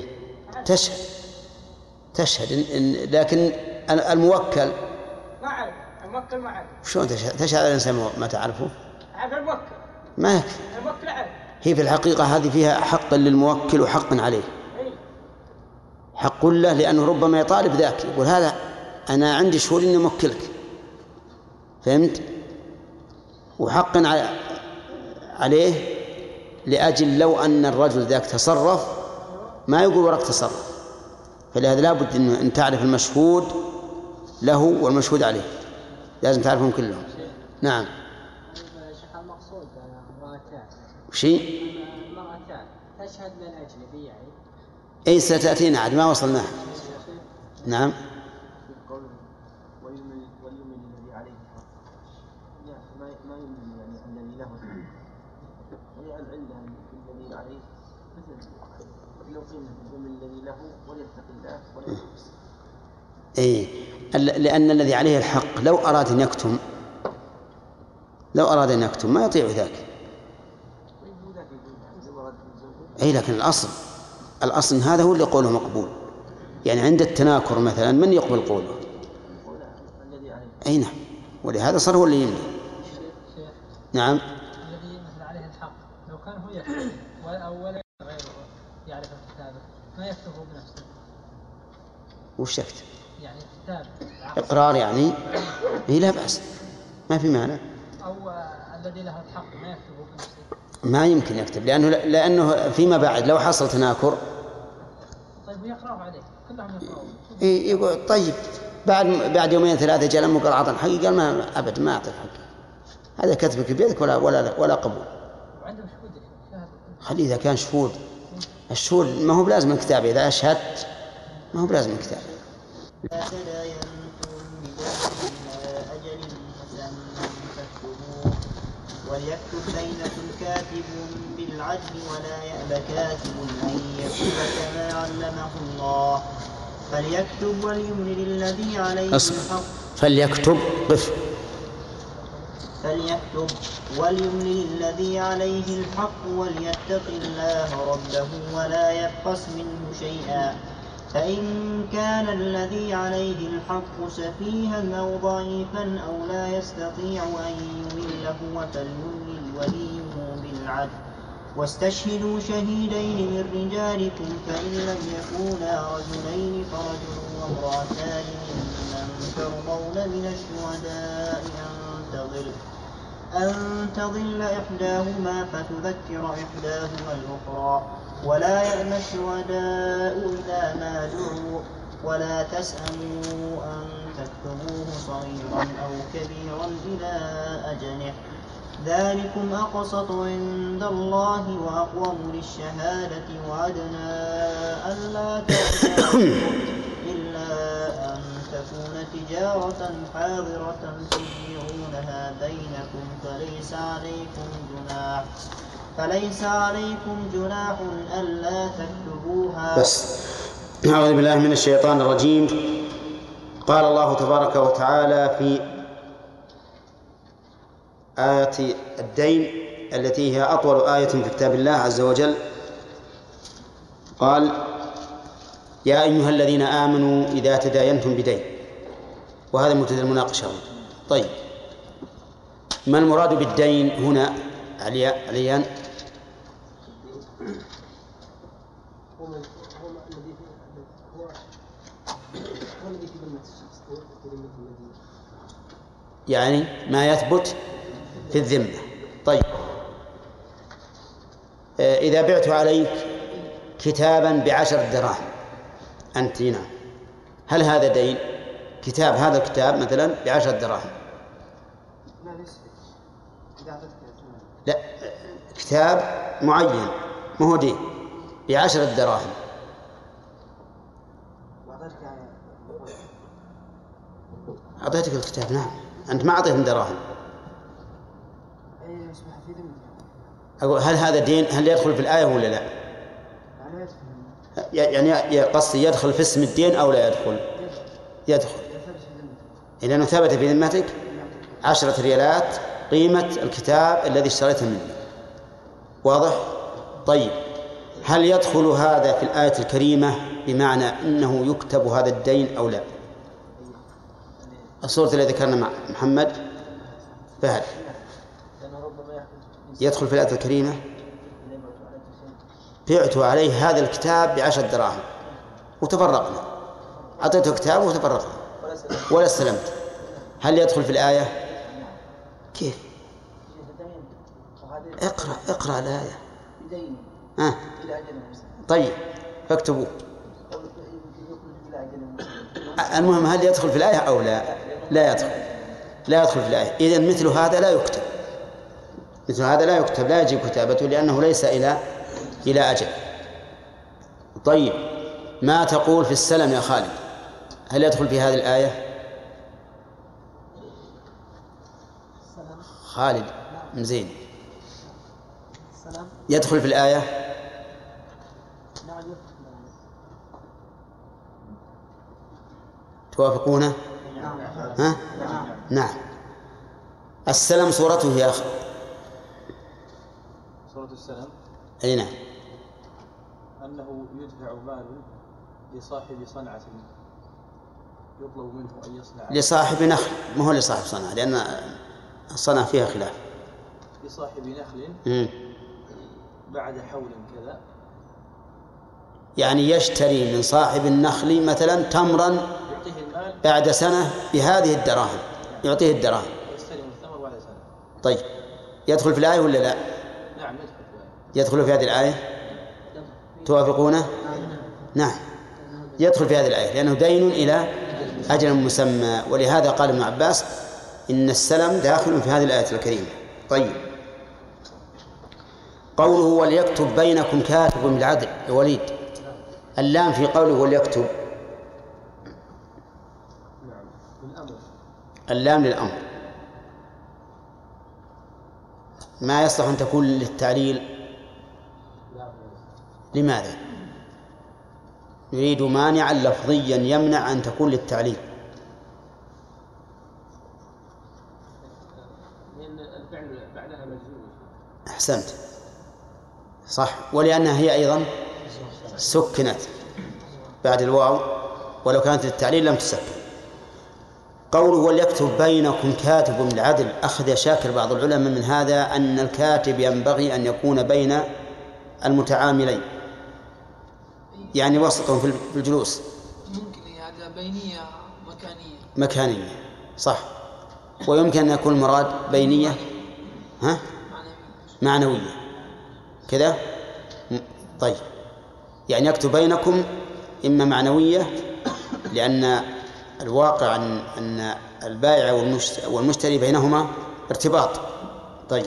تشهد لكن الموكل ما أعرف. الموكل ما أعرف. شلون تشهد على الإنسان ما تعرفه؟ أعرف الموكل. ما يكفي. الموكل أعرف. هي في الحقيقة هذه فيها حق للموكل وحق عليه. حق له لأنه ربما يطالب ذاك، يقول هذا أنا عندي شهود إني موكلك، فهمت؟ وحق عليه لأجل لو أن الرجل ذاك تصرف ما يقول وراك تصرف، فلهذا لابد أن تعرف المشهود له والمشهود عليه، لازم تعرفهم كلهم. نعم. المقصود امرأتان. شيء؟ امرأتان تشهد للأجنبي يعني. أي ستأتينا عاد ما وصلنا. نعم. وليمن الذي عليه الحق، ما يمن يعني الذي له الحق، يعني العلة الذي عليه مثل لو قيل اليمن الذي له وليتق الله ولا يحبس. لأن الذي عليه الحق لو أراد أن يكتم ما يطيع ذاك. لكن الأصل هذا هو اللي قوله مقبول، يعني عند التناكر مثلا من يقبل قوله؟ نعم، ولهذا صار هو اللي يملي. نعم. الذي مثل عليه الحق لو كان هو يكتب ولا غيره يعرف الكتابة ما يكتبه بنفسه. وش يكتب؟ يعني كتاب إقرار يعني. لا بأس، ما في مانع. أو الذي له الحق ما يكتبه بنفسه. ما يمكن يكتب لأنه فيما بعد لو حصل تناكر. طيب يقرأه عليه كلهم يقرأون. يقول طيب بعد يومين 3 جاء لما قال عطن حقي، قال ما أبد ما أعطيك حقي، هذا كتبك بيدك ولا قبول. وعنده شهود خليه إذا كان شهود. الشهود ما هو بلازم الكتاب، إذا أشهدت ما هو بلازم الكتاب. لا تداينتم بدين إلى أجل مسمى فاكتبوه وليكتب بينكم كاتب بالعدل ولا يأب كاتب أن يكتب كما علمه الله فليكتب وليملل الذي عليه الحق فليكتب وليملل الذي عليه الحق وليتق الله ربه ولا يبخس منه شيئا فإن كان الذي عليه الحق سفيها أو ضعيفا أو لا يستطيع أن يمله فليملل وليه بالعدل واستشهدوا شهيدين من رجالكم فإن لم يكونا رجلين فرجل وامرأتان ممن ترضون من الشهداء أن تضل إحداهما فتذكر إحداهما الأخرى ولا يأبى الشهداء إذا ما دعوا ولا تسأموا أن تكتبوه صغيرا أو كبيرا إلى أجله ذلكم أقسط عند الله وأقوم للشهادة وأدنى ألا تأتوا إلا أن تكون تجارة حاضرة تديرونها بينكم فليس عليكم جناح ألا تكتبوها. بس أعوذ بالله من الشيطان الرجيم. قال الله تبارك وتعالى في آية الدين التي هي أطول آية في كتاب الله عز وجل قال يا أيها الذين آمنوا إذا تداينتم بدين، وهذا مبتدأ المناقشة. طيب، ما المراد بالدين هنا عليان؟ يعني ما يثبت في الذمة. طيب، إذا بعت عليك كتابا ب10 دراهم أنت هنا، هل هذا دين؟ كتاب، هذا الكتاب مثلا ب10 دراهم. لا، كتاب معين ما هو دين، ب10 دراهم. أعطيتك الكتاب، نعم، أنت ما أعطيتهم دراهم. أقول هل هذا دين؟ هل يدخل في الآية ولا لا؟ يعني قصدي يدخل في اسم الدين أو لا يدخل؟ يدخل، لأنه ثبت في ذمتك 10 ريالات قيمة الكتاب الذي اشتريته مني. واضح؟ طيب، هل يدخل هذا في الآية الكريمة بمعنى أنه يكتب هذا الدين أو لا؟ الصورة اللي ذكرنا مع محمد فهد يدخل في الآية الكريمة. بعت عليه هذا الكتاب ب10 دراهم وتفرقنا، أعطيته كتاب وتفرقنا ولا استلمت، هل يدخل في الآية؟ كيف؟ اقرأ الآية. طيب، فاكتبوه. المهم هل يدخل في الآية أو لا؟ لا يدخل في الآية. إذن مثل هذا لا يكتب، لا يجب كتابته لأنه ليس إلى أجل. طيب، ما تقول في السلم يا خالد؟ هل يدخل في هذه الآية؟ خالد مزين، يدخل في الآية؟ توافقونه؟ ها؟ نعم. السلم صورته يا أخي؟ صورة السلم أي نعم، أنه يدفع مال لصاحب صنعة يطلب منه أن يصنع، لصاحب نخل، ما هو لصاحب صنعة، لأن الصنعة فيها خلاف. لصاحب نخل بعد حول كذا، يعني يشتري من صاحب النخل مثلا تمرا بعد سنة بهذه الدراهم، يعطيه الدراهم، يستلم الثمر بعد سنة. طيب، يدخل في الآية ولا لا؟ نعم، يدخل في هذه الآية. توافقونه؟ نعم، يدخل في هذه الآية لأنه دين إلى أجل مسمى، ولهذا قال ابن عباس إن السلم داخل في هذه الآية الكريمة. طيب، قوله وليكتب بينكم كاتب بالعدل يا وليد، اللام في قوله وليكتب، اللام للأمر، ما يصلح أن تكون للتعليل. لماذا؟ يريد مانعا لفظيا يمنع أن تكون للتعليل. لأن الفعل بعدها مجزوم. أحسنت، صح، ولأنها هي أيضا سكنت بعد الواو، ولو كانت للتعليل لم تسكن. قوله وليكتب بينكم كاتب بالعدل، أخذ شاكر بعض العلماء من هذا أن الكاتب ينبغي أن يكون بين المتعاملين، يعني وسطهم في الجلوس. ممكن هذا بينية مكانية، صح، ويمكن أن يكون المراد بينية ها؟ معنوية كذا. طيب، يعني يكتب بينكم إما معنوية لأن الواقع أن البائع والمشتري بينهما ارتباط. طيب،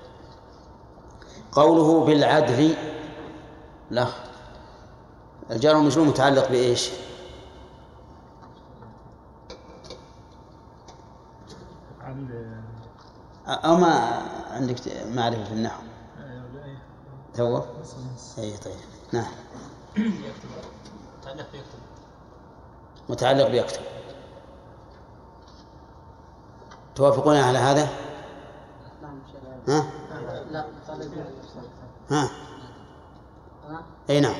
قوله بالعدل، لا، الجار والمجرور متعلق بإيش؟ أو ما عندك معرفة في النحو تو؟ أي طيب، نعم. متعلق بيكتب. توافقون على هذا؟ ها؟ لا. ها؟ أي نعم.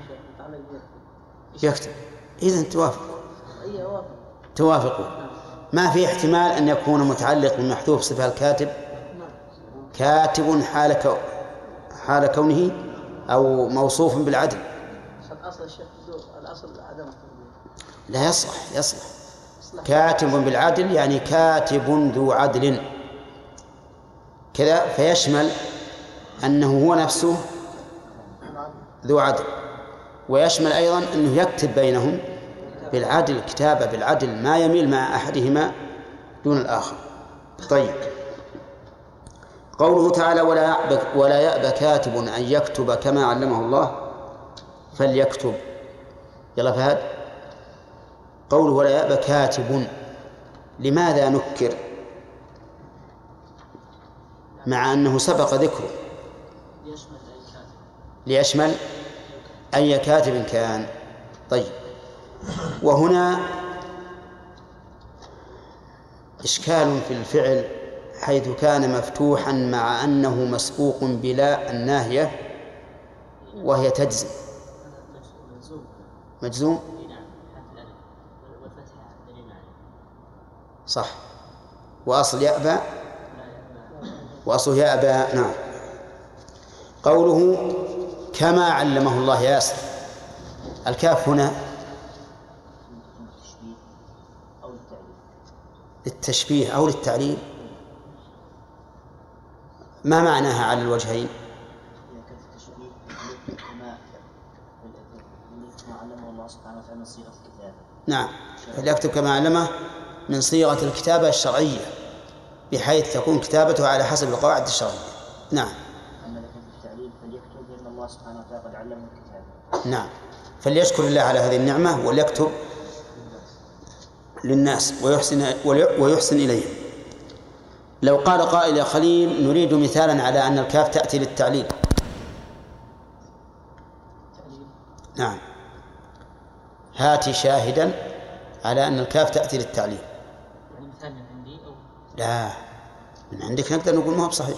يكتب. إذن توافقوا. ما في احتمال أن يكون متعلق بالمحذوف صفة الكاتب كاتب حال كونه أو موصوف بالعدل. لا يصلح. كاتب بالعدل يعني كاتب ذو عدل كذا، فيشمل أنه هو نفسه ذو عدل، ويشمل أيضا أنه يكتب بينهم بالعدل، كتابة بالعدل ما يميل مع أحدهما دون الآخر. طيب، قوله تعالى ولا يأبى كاتب أن يكتب كما علمه الله فليكتب. يلا فهد، قوله ولا يأبى كاتب، لماذا نكر مع أنه سبق ذكره؟ ليشمل أي كاتب كان. طيب، وهنا إشكال في الفعل حيث كان مفتوحا مع أنه مسبوق بلا الناهية وهي تجزم. مجزوم صح، وأصل يأبى وأصل يأبى. نعم. قوله كما علمه الله ياسر، الكاف هنا للتشبيه أو للتعليل، ما معناها على الوجهين؟ نعم، فليكتب كما علمه من صيغة الكتابة الشرعية بحيث تكون كتابته على حسب القواعد الشرعية. نعم. أما لكن في التعليل فليكتب لأن الله سبحانه وتعالى قد علمه الكتابة. نعم، فليشكر الله على هذه النعمة وليكتب للناس ويحسن إليهم. لو قال قائل يا خليل نريد مثالا على أن الكاف تأتي للتعليل. نعم، هاتي شاهدا على أن الكاف تأتي للتعليل. يعني مثال من عندي أو لا، من عندك نقدر نقول ما هو بصحيح.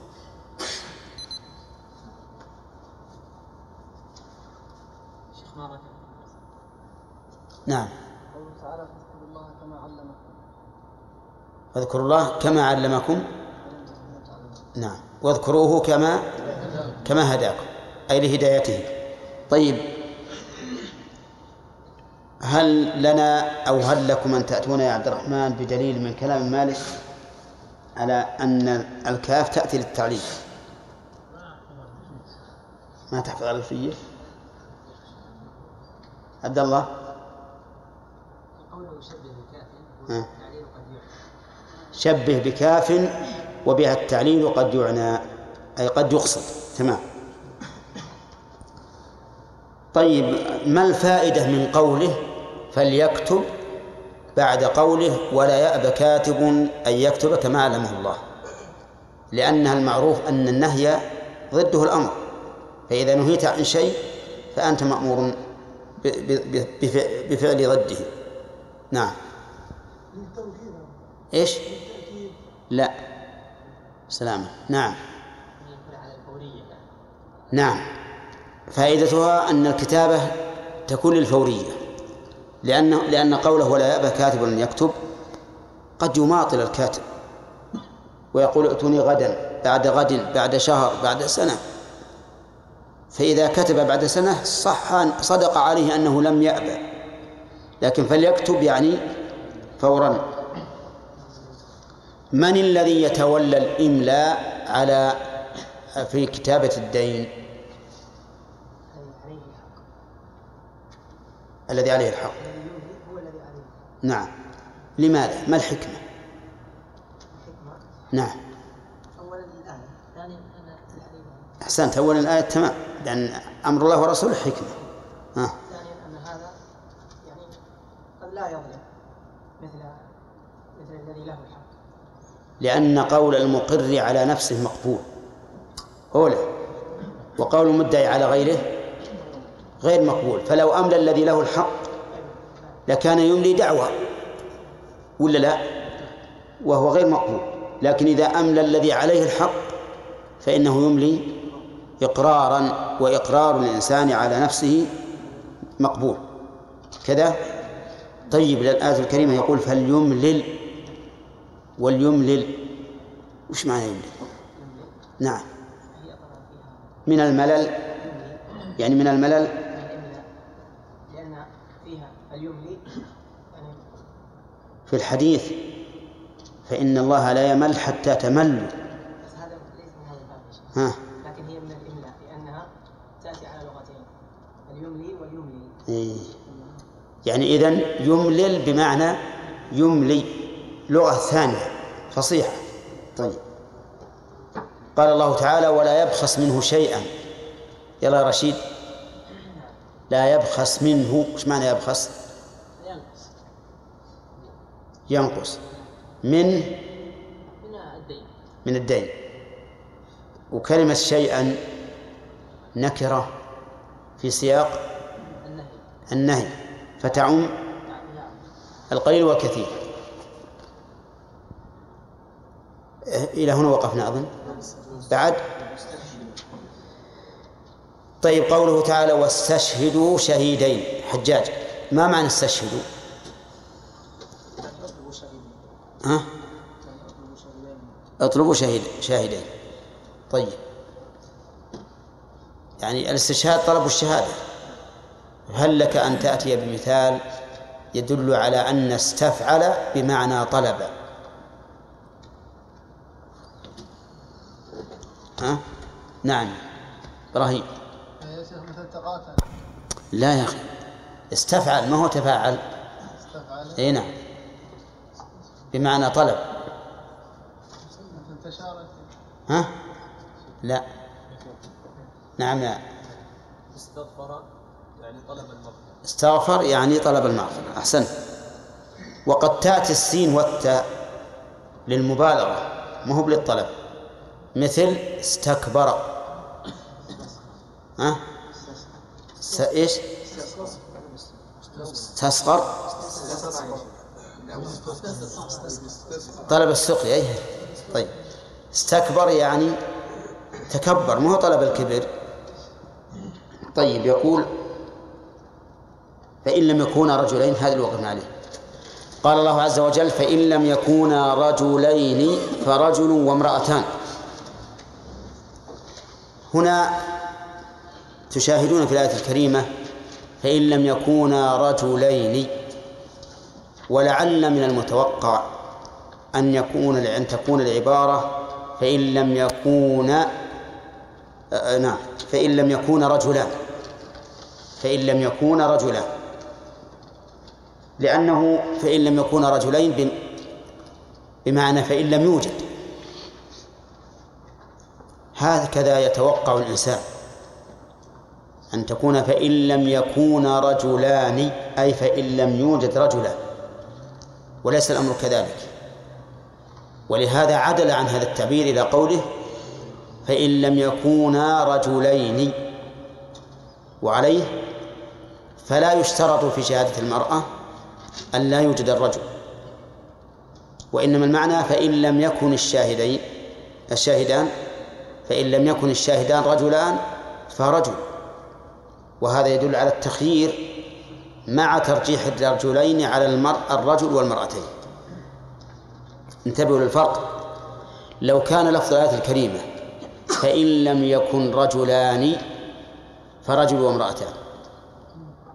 نعم. واذكروا الله كما علمكم. نعم، واذكروه كما هداكم، أي لهدايته. طيب، هل لنا أو هل لكم أن تأتون يا عبد الرحمن بدليل من كلام مالك على أن الكاف تأتي للتعليل؟ ما تحفظ على الفية عبد الله؟ شبه بكاف وبها التعليل قد يعنى، أي قد يقصد. تمام. طيب، ما الفائدة من قوله فليكتب بعد قوله ولا يأبى كاتب أن يكتب كما علمه الله؟ لأنها المعروف أن النهي ضده الأمر، فإذا نهيت عن شيء فأنت مأمور بفعل ضده. نعم. إيش؟ لا، سلامة. نعم. نعم، فائدتها أن الكتابة تكون للفورية، لأن قوله ولا يأبى كاتب أن يكتب قد يماطل الكاتب ويقول ائتوني غدا، بعد غد، بعد شهر، بعد سنة، فإذا كتب بعد سنة صدق عليه أنه لم يأبى، لكن فليكتب يعني فورا. من الذي يتولى الإملاء على في كتابة الدين الذي عليه الحق. هو الذي عليه. نعم. لماذا؟ ما الحكمة؟ نعم. أولا الآية، ثانيا أن الحريم. أحسنت. أولا الآية تمام، لأن أمر الله ورسوله حكمة. ثانيا أن هذا يعني قد لا يظلم مثل الذي له الحق، لأن قول المقر على نفسه مقبول أولا، وقول المدعي على غيره غير مقبول. فلو أملى الذي له الحق لكان يملي دعوة ولا لا، وهو غير مقبول. لكن إذا أملى الذي عليه الحق فإنه يملي إقرارا، وإقرار الإنسان على نفسه مقبول كذا. طيب، للآية الكريمة يقول فليملل وليملل، وش معنى يملل؟ نعم، من الملل، يعني من الملل، لأن فيها اليملي يعني في الحديث فإن الله لا يمل حتى تمل. بس هذا ليس من هذا الباب، ها. لكن هي من الإملاء لأنها تأتي على لغتين، اليملي واليملي. إيه. يعني إذن يملل بمعنى يملي، لغة ثانية فصيحة. طيب، قال الله تعالى ولا يبخس منه شيئا. يلا يا رشيد، لا يبخس منه، وش معنى يبخس؟ ينقص من الدين. وكلمة شيئا نكرة في سياق النهي فتعم القليل والكثير. إلى هنا وقفنا أظن بعد. طيب، قوله تعالى واستشهدوا شهيدين. حجاج، ما معنى استشهدوا؟ ها؟ اطلبوا شاهدين. طيب، يعني الاستشهاد طلب الشهادة. هل لك أن تأتي بمثال يدل على أن استفعل بمعنى طلب؟ ها؟ نعم إبراهيم. يا شيخ مثل تقاتل. لا يا أخي، استفعل ما هو تفاعل. استفعل. اي نعم، بمعنى طلب. مثل تشارك. ها؟ لا. نعم لا. استغفر يعني طلب المغفرة. استغفر يعني طلب المغفرة. أحسنت. وقد تأتي السين والتاء للمبالغة ما هو للطلب، مثل استكبر. ها؟ إيش؟ استصغر، طلب السقي. أيه. طيب، استكبر يعني تكبر، ما هو طلب الكبر. طيب، يقول فإن لم يكونا رجلين، هذا اللي وقفنا عليه. قال الله عز وجل فإن لم يكونا رجلين فرجل وامرأتان. هنا تشاهدون في الآية الكريمة فإن لم يكونا رجلين، ولعل من المتوقع أن تكون العبارة فإن لم يكون فإن لم يكون رجلان، فإن لم يكون رجلان، لأنه فإن لم يكون رجلين بمعنى فإن لم يوجد. هكذا يتوقع الإنسان أن تكون فإن لم يكون رجلان، أي فإن لم يوجد رجلان، وليس الأمر كذلك. ولهذا عدل عن هذا التعبير إلى قوله فإن لم يكونا رجلين. وعليه فلا يشترط في شهادة المرأة أن لا يوجد الرجل، وإنما المعنى فإن لم يكن الشاهدان فإن لم يكن الشاهدان رجلان فرجل. وهذا يدل على التخيير مع ترجيح الرجلين على الرجل والمرأتين. انتبهوا للفرق. لو كان لفظ الآية الكريمة فإن لم يكن رجلان فرجل وامرأتان،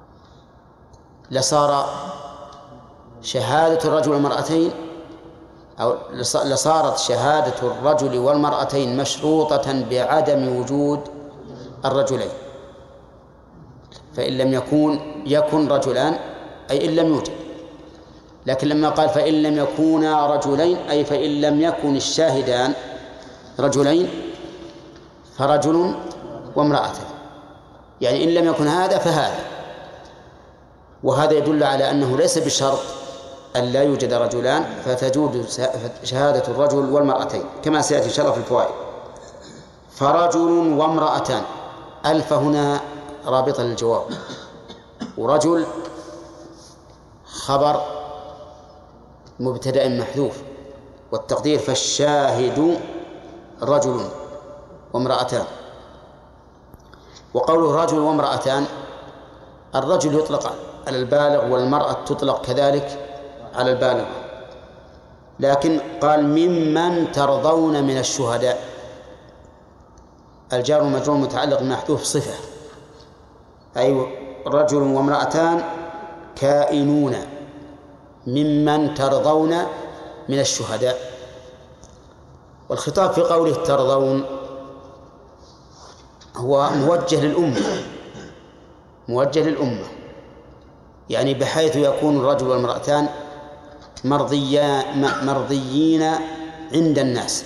لصار شهادة الرجل والمرأتين أو لصارت شهادة الرجل والمرأتين مشروطة بعدم وجود الرجلين، فإن لم يكن رجلان أي إن لم يوجد. لكن لما قال فإن لم يكونا رجلين أي فإن لم يكن الشاهدان رجلين فرجل وامرأتان، يعني إن لم يكن هذا فهذا. وهذا يدل على أنه ليس بشرط أن لا يوجد رجلان، فتجوز شهادة الرجل والمرأتين كما سيأتي إن شاء الله في الفوائد. فرجل وامرأتان، ألف هنا رابطة للجواب، ورجل خبر مبتدأ محذوف، والتقدير فالشاهد رجل وامرأتان. وقوله رجل وامرأتان، الرجل يطلق على البالغ والمرأة تطلق كذلك على البالغ، لكن قال ممن ترضون من الشهداء، الجار والمجرور متعلق بمحذوف صفة، أي رجل وامرأتان كائنون ممن ترضون من الشهداء. والخطاب في قوله ترضون هو موجه للأمة، يعني بحيث يكون الرجل والمرأتان مرضيين عند الناس،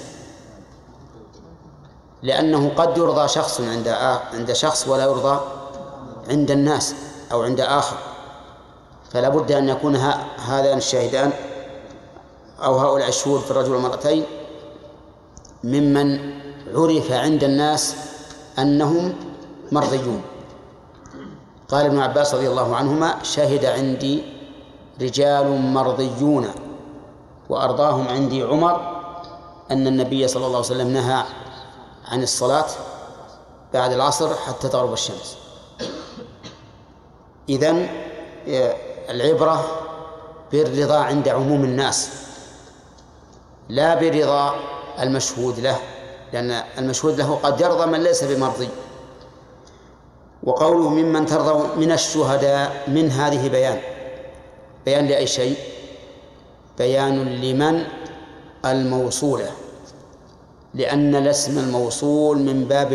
لأنه قد يرضى شخص عند شخص ولا يرضى عند الناس أو عند آخر، فلا بد أن يكون هذان الشاهدان أو هؤلاء الشهود في الرجل والمرأتين ممن عرف عند الناس أنهم مرضيون. قال ابن عباس رضي الله عنهما شهد عندي رجال مرضيون وأرضاهم عندي عمر أن النبي صلى الله عليه وسلم نهى عن الصلاة بعد العصر حتى تغرب الشمس. إذن العبرة بالرضا عند عموم الناس لا برضا المشهود له، لأن المشهود له قد يرضى من ليس بمرضي. وقوله ممن ترضى من الشهداء، من هذه بيان لأي شيء؟ بيان لمن الموصولة، لأن الاسم الموصول من باب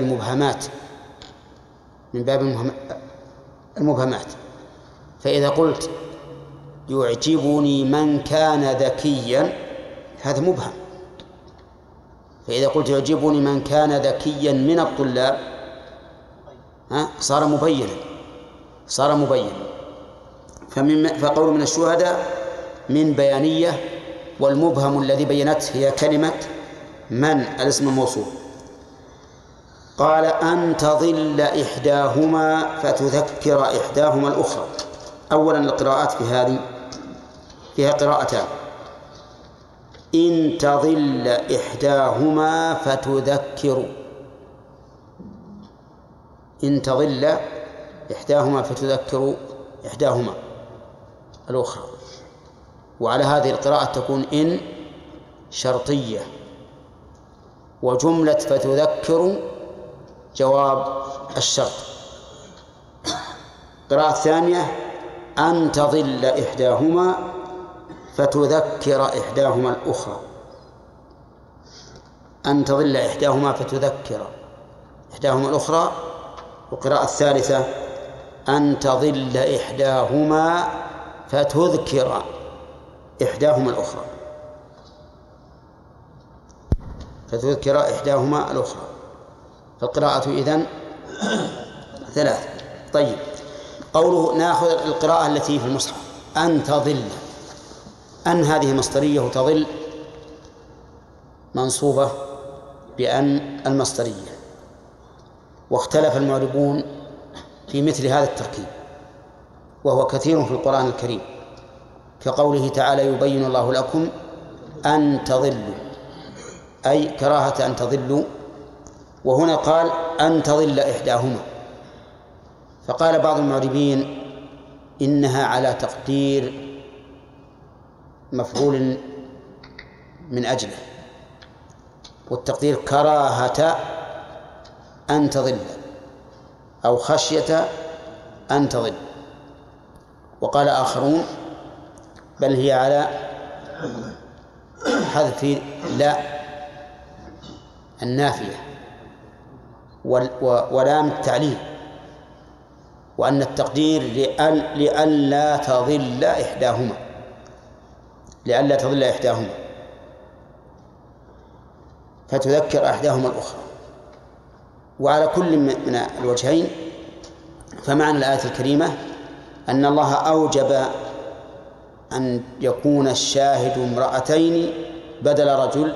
المبهمات. فإذا قلت يعجبني من كان ذكيا هذا مبهم، فإذا قلت يعجبني من كان ذكيا من الطلاب صار مبينا. فقول من الشهداء من بيانية، والمبهم الذي بينته هي كلمة من الاسم الموصول. قال أن تضل إحداهما فتذكر إحداهما الأخرى. أولا القراءات في هذه فيها قراءتان، إن تضل إحداهما فتذكر، إن تضل إحداهما فتذكر إحداهما الأخرى. وعلى هذه القراءة تكون إن شرطية، وجملة فتذكر جواب الشرط. قراءة ثانية أن تضل إحداهما فتذكر إحداهما الأخرى، أن تضل إحداهما فتذكر إحداهما الأخرى. وقراءة الثالثة أن تضل إحداهما فتذكر إحداهما الأخرى، فتذكر إحداهما الأخرى. فالقراءة إذن ثلاث. طيب، قوله نأخذ القراءة التي في المصحف أن تضل، أن هذه مصدرية وتضل منصوبة بأن المصدرية. واختلف المعربون في مثل هذا التركيب، وهو كثير في القرآن الكريم، كقوله تعالى يبين الله لكم أن تضلوا، أي كراهة أن تضلوا. وهنا قال أن تضل إحداهما، فقال بعض المعربين إنها على تقدير مفعول من أجله، والتقدير كراهة أن تضل أو خشية أن تضل. وقال آخرون بل هي حذف لا النافية ولام التعليل، وأن التقدير لئلا تضل إحداهما، لئلا تضل إحداهما، فتذكر إحداهما الأخرى. وعلى كل من الوجهين فمعنى الآية الكريمة أن الله أوجب أن يكون الشاهد امرأتين بدل رجل،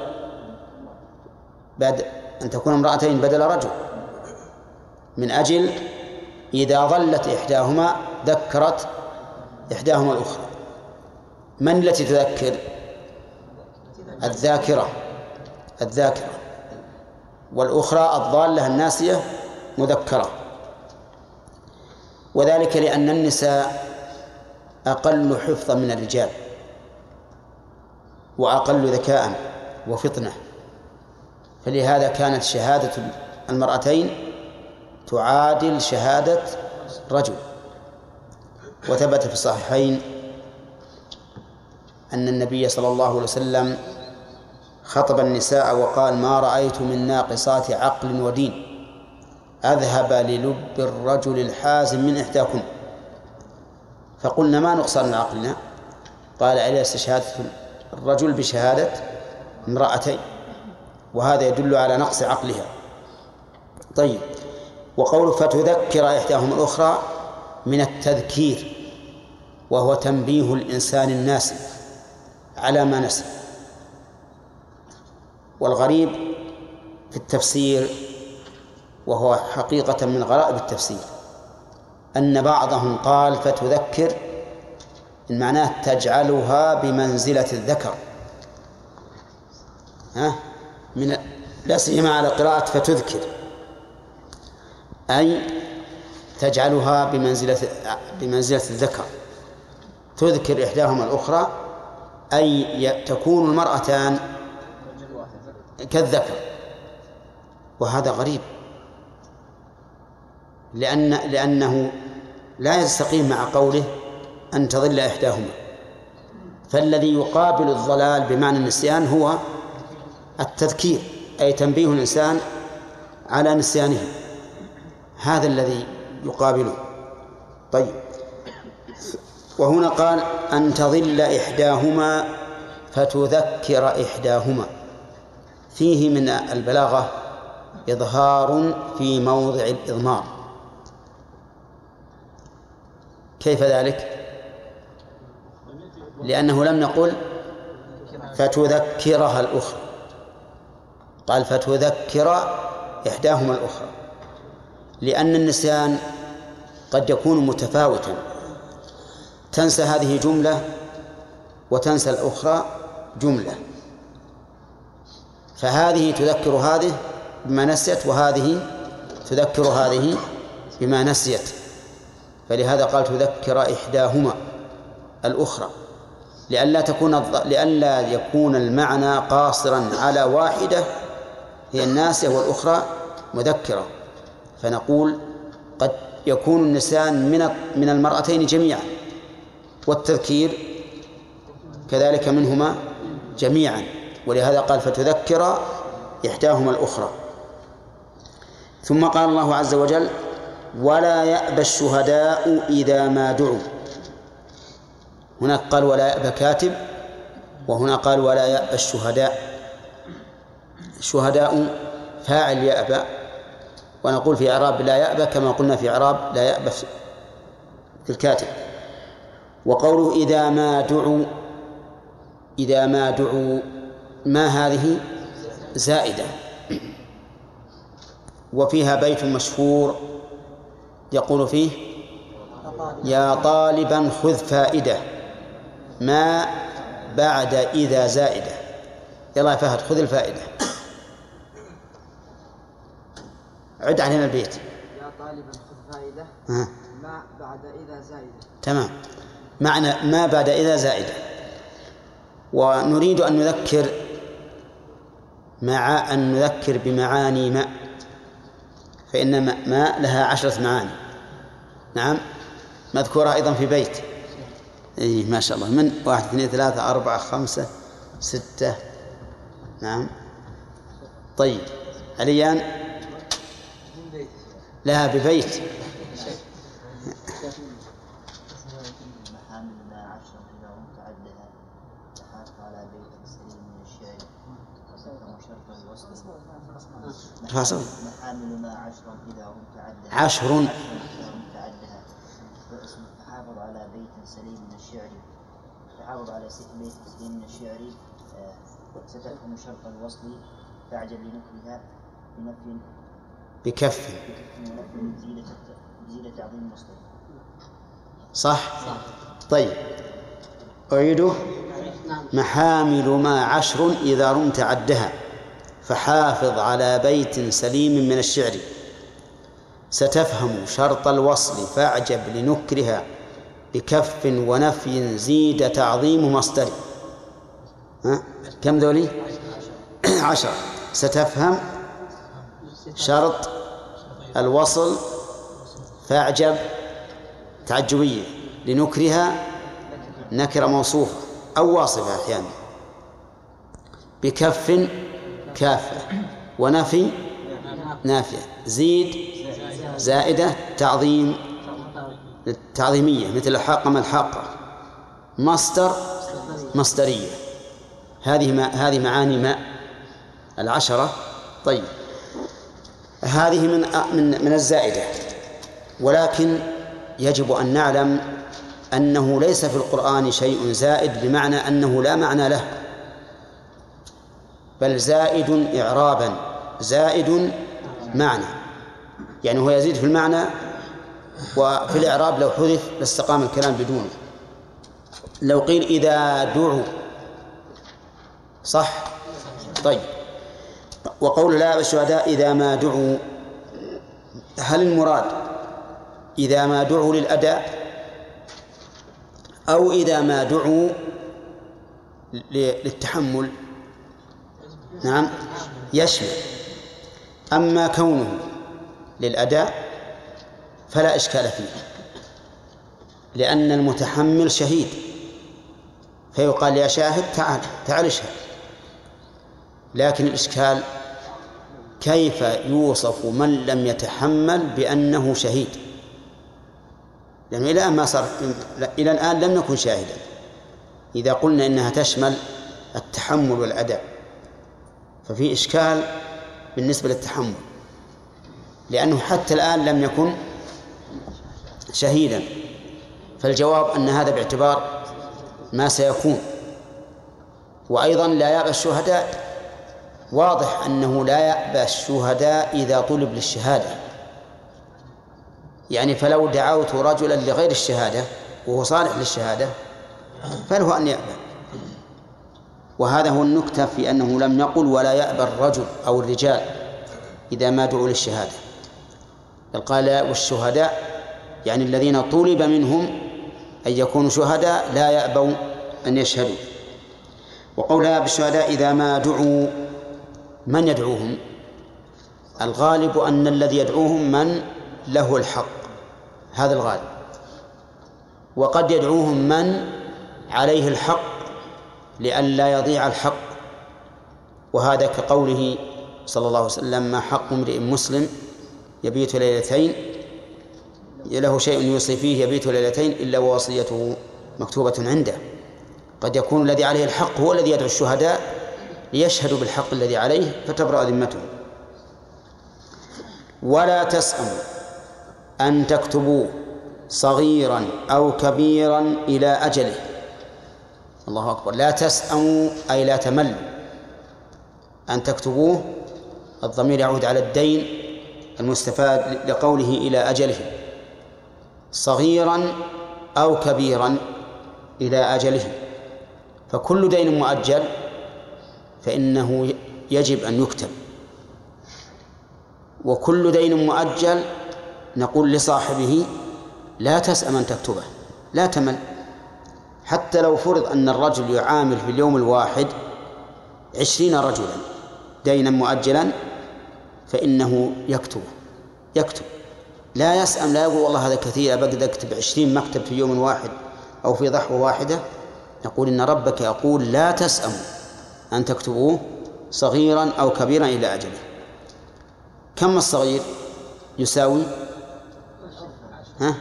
أن تكون امرأتين بدل رجل، من أجل إذا ظلت إحداهما ذكرت إحداهما الأخرى. من التي تذكر؟ الذاكرة، والأخرى الضالة الناسية مذكرة. وذلك لأن النساء أقل حفظا من الرجال وأقل ذكاء وفطنة، فلهذا كانت شهادة المرأتين تعادل شهادة رجل. وثبت في الصحيحين أن النبي صلى الله عليه وسلم خطب النساء وقال: ما رأيت من ناقصات عقل ودين أذهب للب الرجل الحازم من إحداكم. فقلنا: ما نقصان عقلنا؟ قال: أليس شهادة الرجل بشهادة امرأتين؟ وهذا يدل على نقص عقلها. طيب، وقول فتذكر إحداهما الأخرى من التذكير، وهو تنبيه الإنسان الناسي على ما نسي. والغريب في التفسير، وهو حقيقة من غرائب التفسير، أن بعضهم قال فتذكر إن معناه تجعلها بمنزلة الذكر، من لا سيما على قراءة فتذكر، أي تجعلها بمنزلة الذكر، تذكر إحداهما الأخرى، أي تكون المرأتان كالذكر. وهذا غريب، لأنه لا يستقيم مع قوله أن تضل إحداهما. فالذي يقابل الضلال بمعنى النسيان هو التذكير، أي تنبيه الإنسان على نسيانه، هذا الذي يقابله. طيب، وهنا قال أن تضل إحداهما فتذكر إحداهما، فيه من البلاغة إظهار في موضع الإضمار. كيف ذلك؟ لأنه لم نقل فتذكرها الأخرى، قال فتذكر إحداهما الأخرى، لأن النسيان قد يكون متفاوتا، تنسى هذه جملة وتنسى الأخرى جملة، فهذه تذكر هذه بما نسيت، وهذه تذكر هذه بما نسيت، فلهذا قال تذكر إحداهما الأخرى، لئلا يكون المعنى قاصرا على واحدة هي الناسية والأخرى مذكرة. فنقول قد يكون النسيان من المرأتين جميعا، والتذكير كذلك منهما جميعا، ولهذا قال فتذكر إحداهما الأخرى. ثم قال الله عز وجل: ولا يأبى الشهداء إذا ما دعوا. هناك قال ولا يأبى كاتب، وهنا قال ولا يأبى الشهداء. الشهداء فاعل يأبى، ونقول في إعراب لا يأبى كما قلنا في إعراب لا يأبى في الكاتب. وقوله إذا ما دعوا، إذا ما دعوا، ما هذه زائدة، وفيها بيت مشهور يقول فيه: يا طالبا خذ فائدة، ما بعد إذا زائدة. يلا يا فهد خذ الفائدة، عد علينا البيت. يا طالبا خذ فائدة، ما بعد إذا زائدة. تمام، معنى ما بعد إذا زائدة. ونريد أن نذكر بمعاني ما، فإن ما لها 10 معاني. نعم، مذكورة أيضا في بيت. ما شاء الله، من 1 2 3 4 5 6. نعم. طيب عليان لا ببيت. محامل ما 10 إذا رمت عدها تحافظ على بيت سليم من الشعر وسكن شرط الوصل. محامل ما 10 إذا رمت عدها 10 إذا رمت عدها تحافظ على بيت سليم من الشعر تحافظ على بيت سليم من الشعر ستفهم شرط الوصل فاعجب لنكرها بنفي بكف ونفي بزيادة تعظيم المصدر. صح؟ طيب أعيده. محامل ما 10 إذا رمت عدها فحافظ على بيت سليم من الشعر ستفهم شرط الوصل فاعجب لنكرها بكف ونفي زيد تعظيم مصدر. كم ذولي؟ 10. ستفهم شرط الوصل فاعجب تعجبية لنكرها نكرة موصوفة أو واصفة أحيانا بكف كافة ونفي نافية زيد زائدة تعظيم تعظيمية مثل الحاقة ما الحاقة مصدر مصدرية. هذه معاني ما 10. طيب هذه من الزائدة، ولكن يجب أن نعلم أنه ليس في القرآن شيء زائد بمعنى أنه لا معنى له، بل زائد إعرابا زائد معنى، يعني هو يزيد في المعنى وفي الإعراب لو حذف لاستقام الكلام بدونه. لو قيل إذا دعوا صح. طيب وقول لا الشهداء إذا ما دعوا، هل المراد إذا ما دعوا للأداء أو إذا ما دعوا للتحمل؟ نعم يشمل. أما كونه للأداء فلا إشكال فيه، لأن المتحمل شهيد فيقال يا شاهد تعال اشهد. لكن الإشكال كيف يوصف من لم يتحمل بأنه شهيد، لأنه إلى الآن لم نكن شاهدا. إذا قلنا إنها تشمل التحمل والأداء ففي إشكال بالنسبة للتحمل، لأنه حتى الآن لم يكن شهيدا. فالجواب أن هذا باعتبار ما سيكون. وأيضا لا يأبى الشهداء، واضح أنه لا يأبى الشهداء إذا طلب للشهادة، يعني فلو دعوت رجلا لغير الشهادة وهو صالح للشهادة فله أن يأبى. وهذا هو النكتة في أنه لم يقل ولا يأبى الرجل أو الرجال إذا ما دعوا للشهادة، بل قال والشهداء يعني الذين طلب منهم أن يكونوا شهداء لا يأبوا أن يشهدوا. وقولها بالشهداء إذا ما دعوا، من يدعوهم؟ الغالب أن الذي يدعوهم من له الحق، هذا الغالب. وقد يدعوهم من عليه الحق لئلا يضيع الحق، وهذا كقوله صلى الله عليه وسلم ما حق امرئ مسلم يبيت ليلتين له شيء يوصي فيه يبيت ليلتين إلا ووصيته مكتوبة عنده. قد يكون الذي عليه الحق هو الذي يدعو الشهداء ليشهدوا بالحق الذي عليه فتبرأ ذمتهم. ولا تسأموا أن تكتبوه صغيرا أو كبيرا إلى أجله. الله أكبر. لا تسأموا أي لا تملوا. أن تكتبوه الضمير يعود على الدين المستفاد لقوله إلى أجله، صغيرا أو كبيرا إلى أجله. فكل دين مؤجل فإنه يجب أن يكتب، وكل دين مؤجل نقول لصاحبه لا تسأم أن تكتبه، لا تمل. حتى لو فرض أن الرجل يعامل في اليوم الواحد 20 رجلا دينا مؤجلا فإنه يكتب لا يسأم، لا يقول والله هذا كثير أبقى أكتب 20 مكتب في يوم واحد أو في ضحوة واحدة. نقول إن ربك يقول لا تسأم أن تكتبوه صغيرا أو كبيرا إلى أجله. كم الصغير يساوي؟ ها؟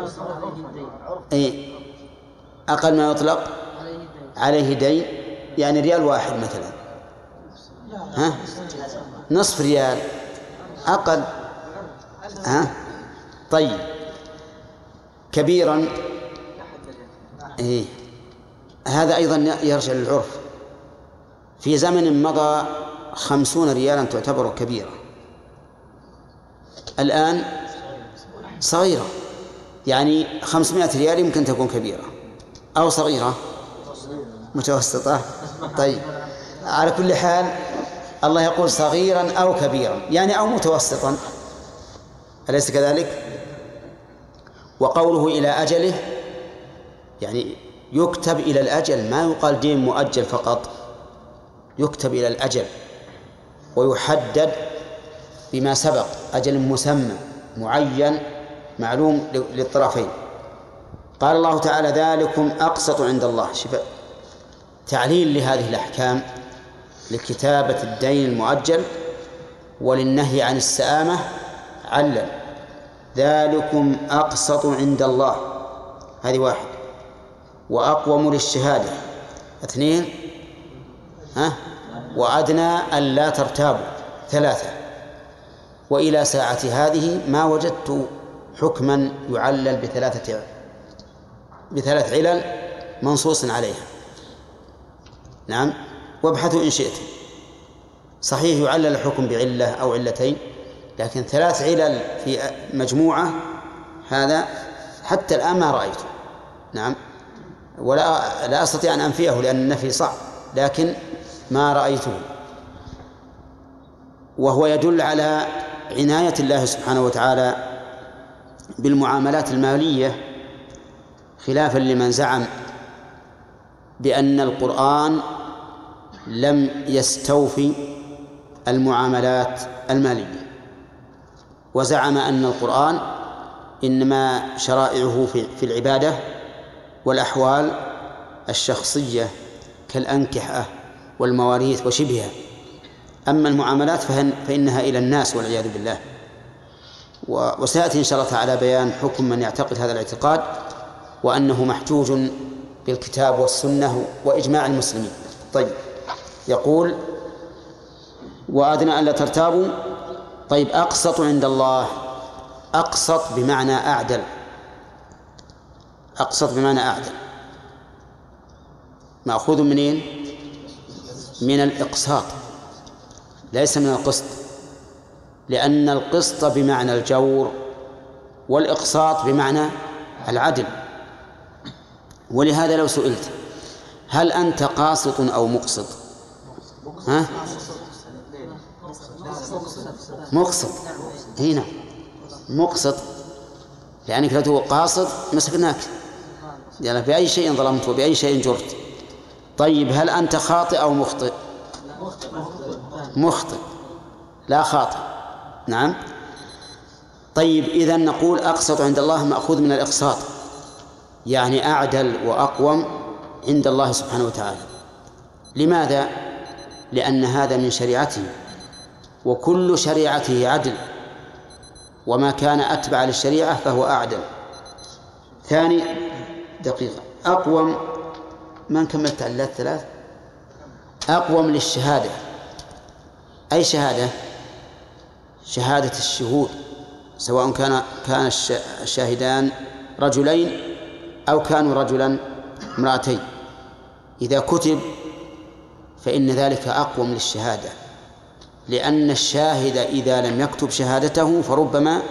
أي أقل ما يطلق عليه دين، يعني ريال واحد مثلا، ها؟ نصف ريال أقل، ها؟ طيب كبيرا، إيه هذا أيضا يرجع للعرف. في زمن مضى 50 ريالا تعتبر كبيرة، الآن صغيرة، يعني 500 ريال يمكن تكون كبيرة أو صغيرة متوسطة. طيب على كل حال الله يقول صغيرا أو كبيرا، يعني أو متوسطا، أليس كذلك؟ وقوله إلى أجله يعني يكتب إلى الأجل، ما يقال دين مؤجل فقط، يكتب إلى الأجل ويحدد بما سبق، أجل مسمى معين معلوم للطرفين. قال الله تعالى ذلكم أقسط عند الله. شوف تعليل لهذه الأحكام لكتابة الدين المؤجل وللنهي عن السآمة، علل ذلكم أقسط عند الله، هذه واحد، وأقوم للشهادة، اثنين، وأدنى ألا ترتابوا، ثلاثة. وإلى ساعة هذه ما وجدت حكما يعلل بثلاث علل منصوص عليها. نعم، وابحثوا إن شئتم. صحيح يعلل الحكم بعلة أو علتين، لكن 3 علل في مجموعة هذا حتى الآن ما رأيته. نعم، لا أستطيع أن أنفيه لأن النفي صعب، لكن ما رأيته، وهو يدل على عناية الله سبحانه وتعالى بالمعاملات المالية، خلافا لمن زعم بأن القرآن لم يستوفي المعاملات المالية، وزعم أن القرآن إنما شرائعه في العبادة والأحوال الشخصية كالأنكحة والمواريث وشبهها، أما المعاملات فإنها إلى الناس والعياذ بالله. وسيأتي إن شاء الله تعالى بيان حكم من يعتقد هذا الاعتقاد، وأنه محجوج بالكتاب والسنة وإجماع المسلمين. طيب، يقول وأدنى ألا ترتابوا. طيب، أقسط عند الله، أقسط بمعنى أعدل، أقسط بمعنى أعدل، مأخوذ منين؟ من الإقساط، ليس من القسط، لأن القسط بمعنى الجور والإقساط بمعنى العدل. ولهذا لو سئلت هل أنت قاسط أو مقسط؟ ها؟ مقسط. هنا مقسط، لأنك لو تقول قاسط مسكناك، يعني بأي شيء ظلمت وبأي شيء جرت. طيب، هل أنت خاطئ أو مخطئ؟ مخطئ لا خاطئ. نعم. طيب، إذن نقول أقسط عند الله مأخوذ من الإقساط، يعني أعدل وأقوم عند الله سبحانه وتعالى. لماذا؟ لأن هذا من شريعته، وكل شريعته عدل، وما كان أتبع للشريعة فهو أعدل. ثاني دقيقة، أقوم، ما كملت على 3، أقوم للشهادة. أي شهادة؟ شهادة الشهود، سواء كان الشاهدان رجلين أو كانوا رجلا امرأتين، إذا كتب فإن ذلك أقوم للشهادة، لأن الشاهد إذا لم يكتب شهادته فربما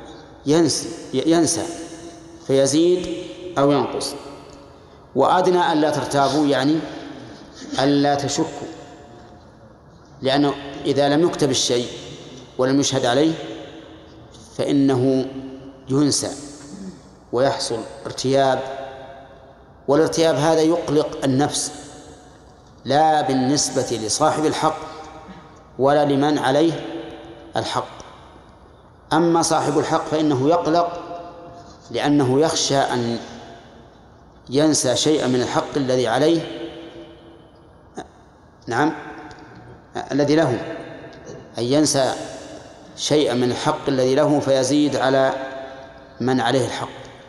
ينسى فيزيد أو ينقص. وأدنى ألا ترتابوا، يعني ألا تشكوا، لأنه إذا لم يكتب الشيء ولم يشهد عليه فإنه ينسى ويحصل ارتياب، والارتياب هذا يقلق النفس، لا بالنسبة لصاحب الحق ولا لمن عليه الحق. أما صاحب الحق فإنه يقلق لأنه يخشى أن ينسى شيئا من الحق الذي عليه نعم الذي له، أن ينسى شيئا من الحق الذي له فيزيد على من عليه الحق.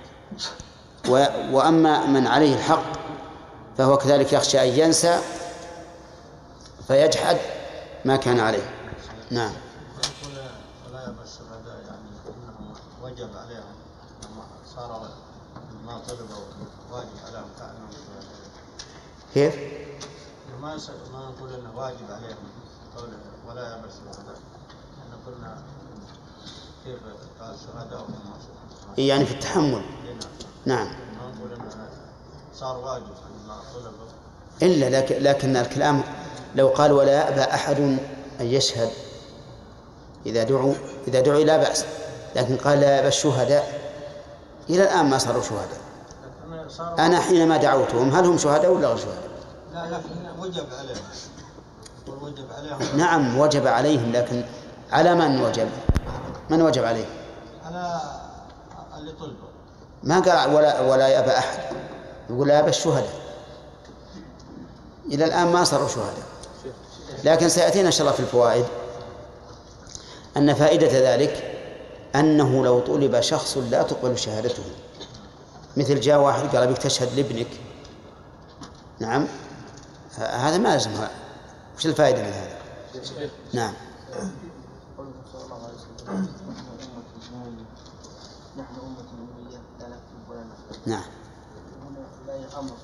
وأما من عليه الحق فهو كذلك يخشى أن ينسى فيجحد ما كان عليه. نعم. ولا يأبى الشهداء يعني أنهم وجب عليهم لما صار ما طلبوا واجب عليهم كأنهم كيف؟ ما نقول انه واجب عليهم قول ولا يأبى الشهداء، احنا قلنا كيف قال الشهداء هم يعني في التحمل. نعم. ما نقول انه صار واجب ما طلبوا إلا لكن الكلام لو قال ولا يأبى أحد أن يشهد إذا دعوا لا بأس، لكن قال لا يأبى الشهداء، إلى الآن ما صاروا شهداء. أنا حينما دعوتهم هل هم شهداء ولا غير شهداء؟ لا وجب عليهم. وجب عليهم. نعم وجب عليهم، لكن على من وجب عليه؟ على اللي طلبوا. ما قال ولا يأبى أحد، يقول لا يأبى الشهداء. إلى الآن ما صاروا شهداء، لكن سيأتينا إن شاء الله في الفوائد أن فائدة ذلك أنه لو طلب شخص لا تقبل شهادته، مثل جاء واحد قال بك تشهد لابنك، نعم هذا ما لازمها. وش الفائدة من هذا؟ نعم. نحن أمة أمية لا نكتب ولا نكتب. نعم. هنا لا أمر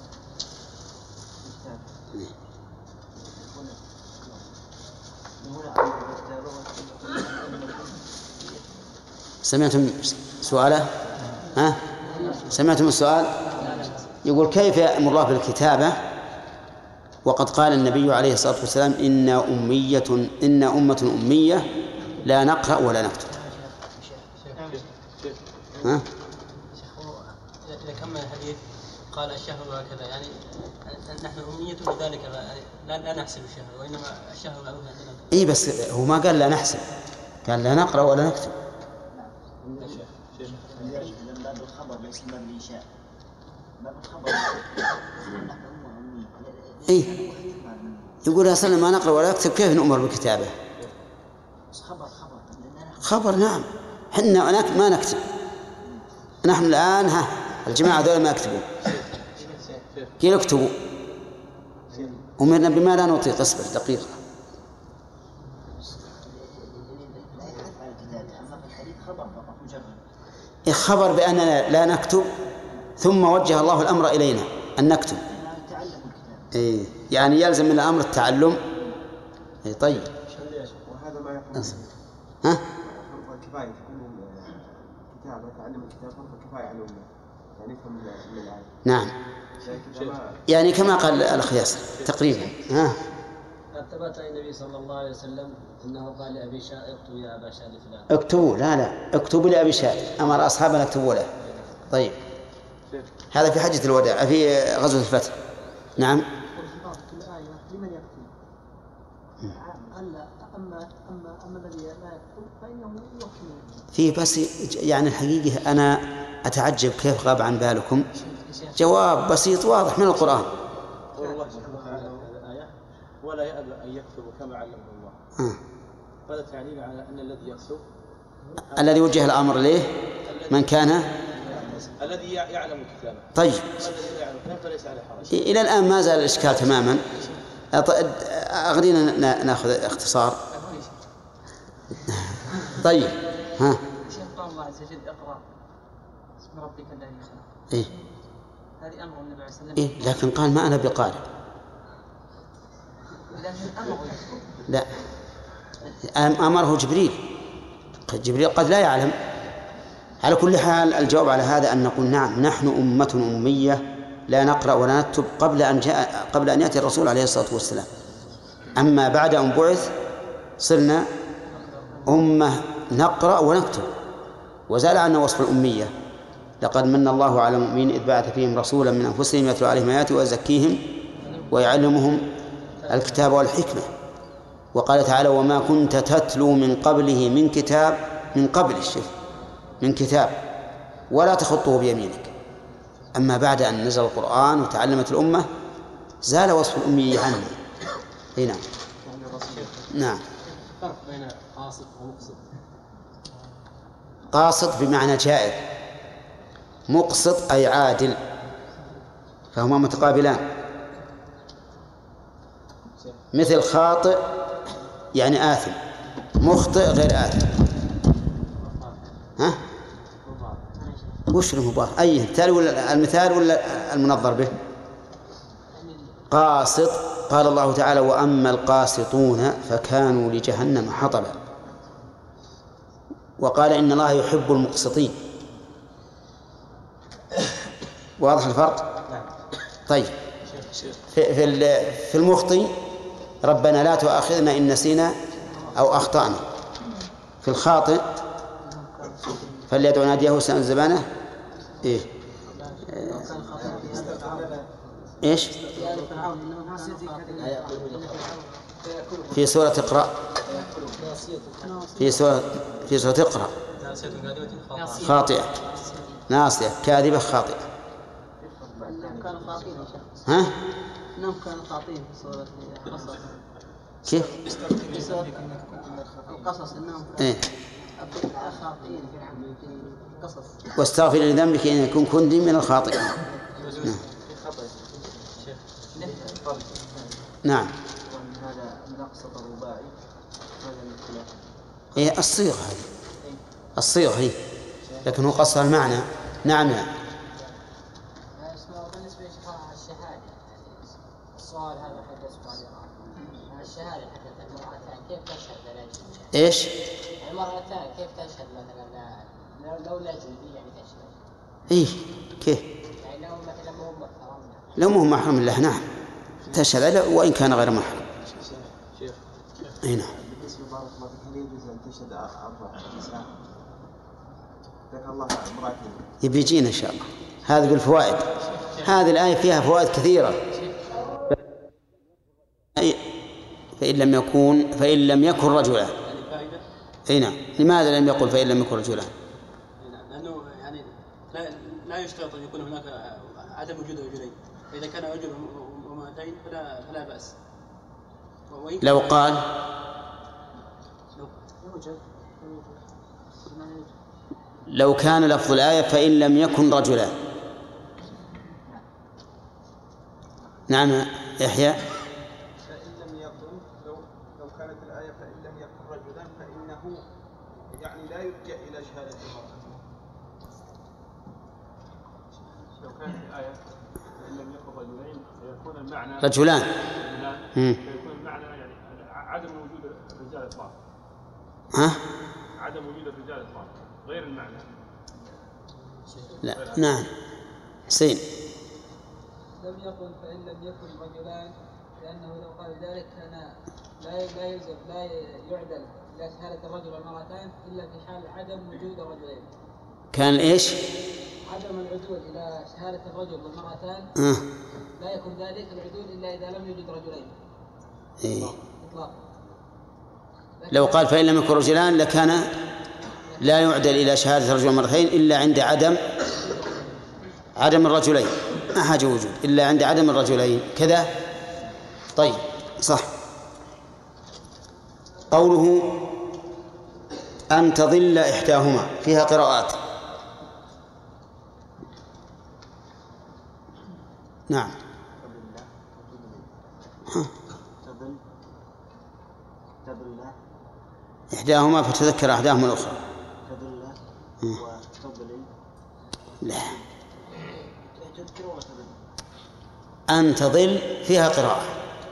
سمعتم سؤاله؟ ها؟ سمعتم السؤال؟ يقول كيف يأمر الله بالكتابة وقد قال النبي عليه الصلاة والسلام إن أمة أمية لا نقرأ ولا نكتب. ها؟ إذا كمل الحديث قال الشهر وهكذا، يعني نحن أمية لذلك لا نحسب الشهر، وإنما الشهر معروف عندنا. إيه بس هو ما قال لا نحسب، قال لا نقرأ ولا نكتب. باب الخبر ليس باب الإنشاء. باب الخبر إيه يقول أصلا ما نقرأ ولا نكتب، كيف نؤمر بالكتابة؟ خبر نعم، حنا ما نكتب. نحن الآن الجماعة ذولا ما يكتبون، كيف يكتبوا؟ أمرنا بما لا نطيق. اصبر دقيقة. خبر بأننا لا نكتب، ثم وجه الله الأمر إلينا أن نكتب. إيه يعني يلزم من الأمر التعلم. إيه طيب. وهذا ما يقول. ها؟ كفاية تكون الكتابة تعلم الكتابة كفاية على الأمة، يعني يفهم من الآية. نعم. يعني كما قال الأخ ياسر تقريبا. ها؟ ثبت عن النبي صلى الله عليه وسلم أنه قال لأبي شاء اكتب يا أبا شاء لفلان. اكتبوا لا اكتبوا لأبي شاء، أمر أصحابنا اكتبوا له. طيب هذا في حجة الوداع في غزوة الفتح. نعم. لمن يكتب؟ أما الذي لا يكتب فإنه يكتب. فيه بس يعني الحقيقة أنا أتعجب كيف غاب عن بالكم جواب بسيط واضح من القرآن. الله سبحانه وتعالى الآية ولا يأبى أن يكتب كما علمه الله. هذا تعليل على أن الذي يكتب الذي وجه الأمر إليه من كان الذي يعلم الكتابة. طيب الذي يعلم الكتابة فليس عليه حرج. إلى الآن ما زال الإشكال تماما. أغنينا نأخذ اختصار. طيب ها. شيخ قال الله عز وجل اقرأ اسم ربك الذي خلق. إيه. هذه أمر النبي عليه الصلاة والسلام. إيه لكن قال ما أنا بقارئ. لا أمره جبريل قد لا يعلم. على كل حال الجواب على هذا أن نقول نعم نحن أمة أمية لا نقرأ ولا نكتب قبل أن يأتي الرسول عليه الصلاة والسلام. أما بعد أن بعث صرنا أمة نقرأ ونكتب، وزال عنا وصف الأمية. لقد من الله على المؤمنين إذ بعث فيهم رسولا من أنفسهم يتلو عليهم آياته ويزكيهم ويعلمهم الكتاب والحكمة. وقال تعالى وما كنت تتلو من قبله من كتاب ولا تخطه بيمينك. أما بعد أن نزل القرآن وتعلمت الأمة زال وصف الأمية عنا. اي نعم. نعم. فرق بين قاصد ومقصد. قاصد بمعنى جائر، مقسط أي عادل، فهما متقابلان. مثل خاطئ يعني آثم، مخطئ غير آثم. ها؟ وش المضاف؟ أي مثال ولا المثال ولا المنظر به؟ قاسط. قال الله تعالى: وأما القاسطون فكانوا لجهنم حطبا. وقال: إن الله يحب المقسطين. واضح الفرق؟ طيب، في المخطئ: ربنا لا تؤاخذنا إن نسينا أو أخطأنا. في الخاطئ: فليدع ناديه سن زبانه. إيه؟ إيش؟ في سورة اقرأ، في سورة اقرأ: خاطئة ناصية كاذبة خاطئة. ها؟ إنهم كانوا خاطئين في سورة القصص. كيف؟ في سورة القصص إنهم خاطئين في القصص. واستغفر لذنبك إن كنت من الخاطئين. نعم. هذا نقص الرباعي، هذا الخلاف. إيه الصيغة هذه، الصيغة هي، لكن هو قصر المعنى. نعم. بالنسبة للشهادة، السؤال هذا حق السؤال الشهادة حقت المرأتان كيف تشهد للأجنبي؟ إيش؟ المرأتان كيف تشهد مثلا لو الأجنبي يعني تشهد؟ إيه كيف؟ يعني لو مثلا مو محرم. لو مو محرم له نعم تشهد له وإن كان غير محرم. شيخ. أي نعم. بالنسبة بارك الله فيك، هل يجوز أن تشهد أربع نساء؟ ذكر الله امرأتين. يبي يجينا إن شاء الله هذا بالفوائد. هذه الآية فيها فوائد كثيرة. فإن لم يكن رجلا. أي نعم. لماذا لم يقل فإن لم يكن رجلا؟ لأنه يعني لا يشترط أن يكون هناك عدم وجود رجلين، فإذا كان رجل وامرأتين فلا بأس. لو قال لو كان لفظ الآية فإن لم يكن رجلا. نعم يحيى. فإن لم يكن، لو كانت الآية فإن لم يكن رجلا فإنه يعني لا يلجأ إلى شهادة المرأة. لو كانت الآية فإن لم يكن رجلين فيكون المعنى رجلان. فيكون المعنى يعني عدم وجود الرجال إطلاقا. ها؟ عدم وجود الرجال إطلاقا غير المعنى. لا. نعم. حسين. لم يقل فإن لم يكن رجلان، لأنه لو قال ذلك كان لا يلزم لا يعدل إلى شهادة الرجل والمرأتان إلا في حال عدم وجود الرجلين. كان إيش؟ عدم العدول إلى شهادة الرجل والمرأتان لا يكون ذلك العدول إلا إذا لم يوجد رجلين. إيه. إطلاقا. لو قال فإن لم يكن رجلان لكان لا يعدل إلى شهادة الرجل والمرأتين إلا عند عدم الرجلين. ما حاجة وجود إلا عند عدم الرجلين كذا. طيب صح. قوله أن تضل إحداهما فيها قراءات. نعم. إحداهما فتذكر أحداهما الأخرى. لا. أن تضل فيها قراءة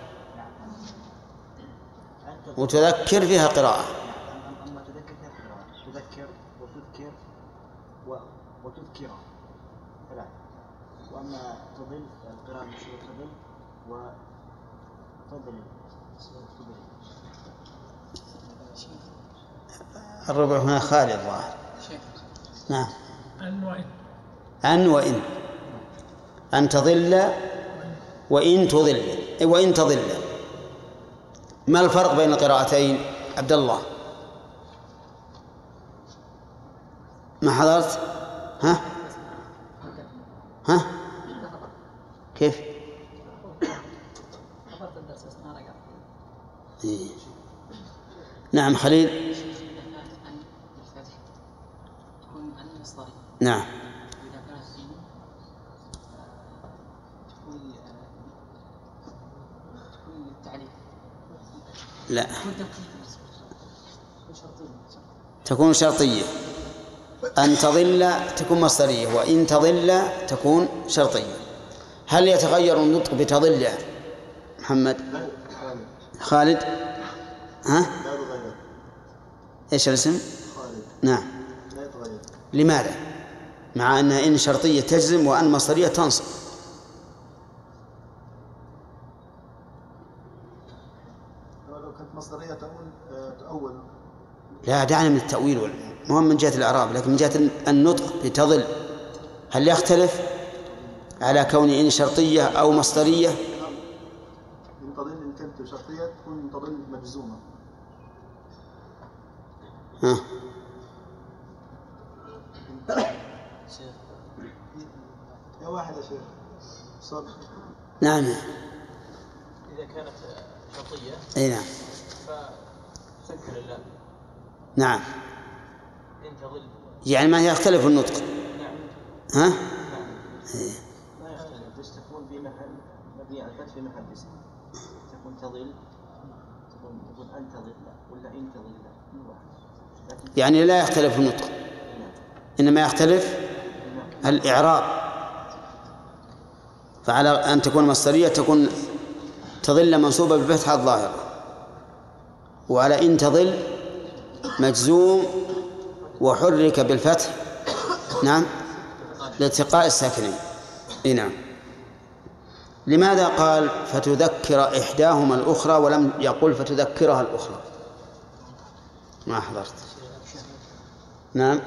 وتذكر فيها قراءة. أما تذكر فيها قراءة، تذكر وتذكر وتذكر ثلاث. وأما تضل القراءة مشهورة تضل وتضل. الربع هنا خالي الظاهر. نعم. أن وإن. أن تضل وإن تضل. ما الفرق بين القراءتين عبد الله؟ ما حضرت؟ ها؟ كيف؟ نعم خليل. تكون أن مصدرية. نعم. إذا كانت السين تكون للتعليل. لا. تكون شرطية. أن تضل تكون مصدرية، وإن تضل تكون شرطية. هل يتغير النطق بتضل يا محمد؟ خالد. ها؟ لا يتغير. إيش الاسم؟ خالد. نعم. لا يتغير. لماذا؟ مع أن إن شرطية تجزم وأن مصدرية تنصب. لو كانت مصدرية تؤول. لا دعنا من التأويل، مهم من جهة الإعراب، لكن من جهة النطق بتضل هل يختلف على كون إن شرطية أو مصدرية؟ إن تضل إن كانت شرطية تكون تضل مجزومة. ها. يا واحد يا شيخ صدق. نعم. إذا كانت شرطية. أي نعم. فسكر اللام. نعم. إن تضل. يعني ما يختلف النطق. نعم. ها؟ نعم. ما يختلف، بس تكون في محل مبني على الفتح في محل اسم. تكون تضل، تكون أن تضل ولا إن تضل. يعني لا يختلف النطق، إنما يختلف الإعراب. فعلى أن تكون مصدرية تكون تضل منصوبة بالفتحة الظاهرة، وعلى إن تضل مجزوم وحرك بالفتح. نعم، لالتقاء الساكنين. نعم. لماذا قال فتذكر إحداهما الأخرى ولم يقل فتذكرها الأخرى؟ ما حضرت. نعم.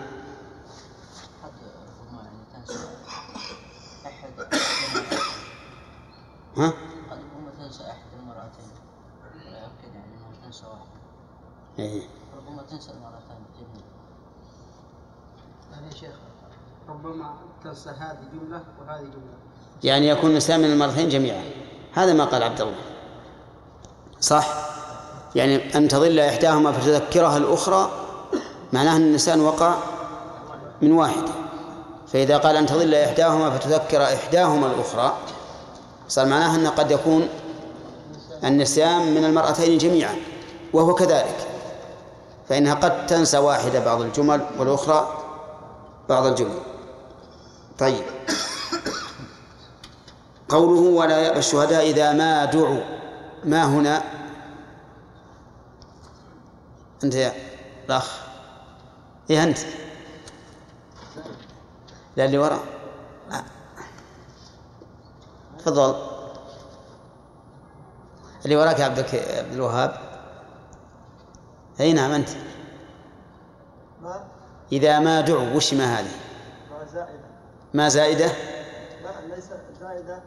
ها؟ ربما تنسى أحد المرأتين ولا يؤكد يعني أنها تنسى واحد. إيه. ربما تنسى المرأتين جميعا. يعني يا شيخ ربما تنسى هذه جملة وهذه جملة. يعني يكون نسيان من المرتين جميعا. هذا ما قال عبد الله. صح. يعني أن تضل إحداهما فتذكرها الأخرى معناه أن النسيان وقع من واحدة. فإذا قال أن تضل إحداهما فتذكر إحداهما الأخرى صار معناه أن قد يكون النسيان من المرأتين جميعا، وهو كذلك، فإنها قد تنسى واحدة بعض الجمل والأخرى بعض الجمل. طيب، قوله ولا يأبى الشهداء إذا ما دعوا. ما هنا أنت يا الأخ؟ إيه أنت؟ لا اللي وراء. تفضل اللي وراك يا عبد الوهاب. أي نعم أنت. إذا ما دعوا وش ما هذه؟ ما زائدة. ما زائدة؟ لا ليس زائدة.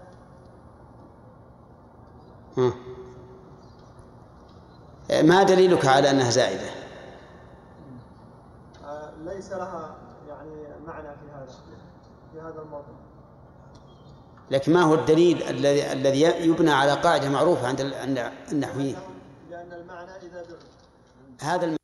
ما دليلك على أنها زائدة؟ ليس لها يعني معنى في هذا الموضوع. لكن ما هو الدليل الذي يبنى على قاعدة معروفة عند النحويين؟ لأن المعنى إذا دعوا. هذا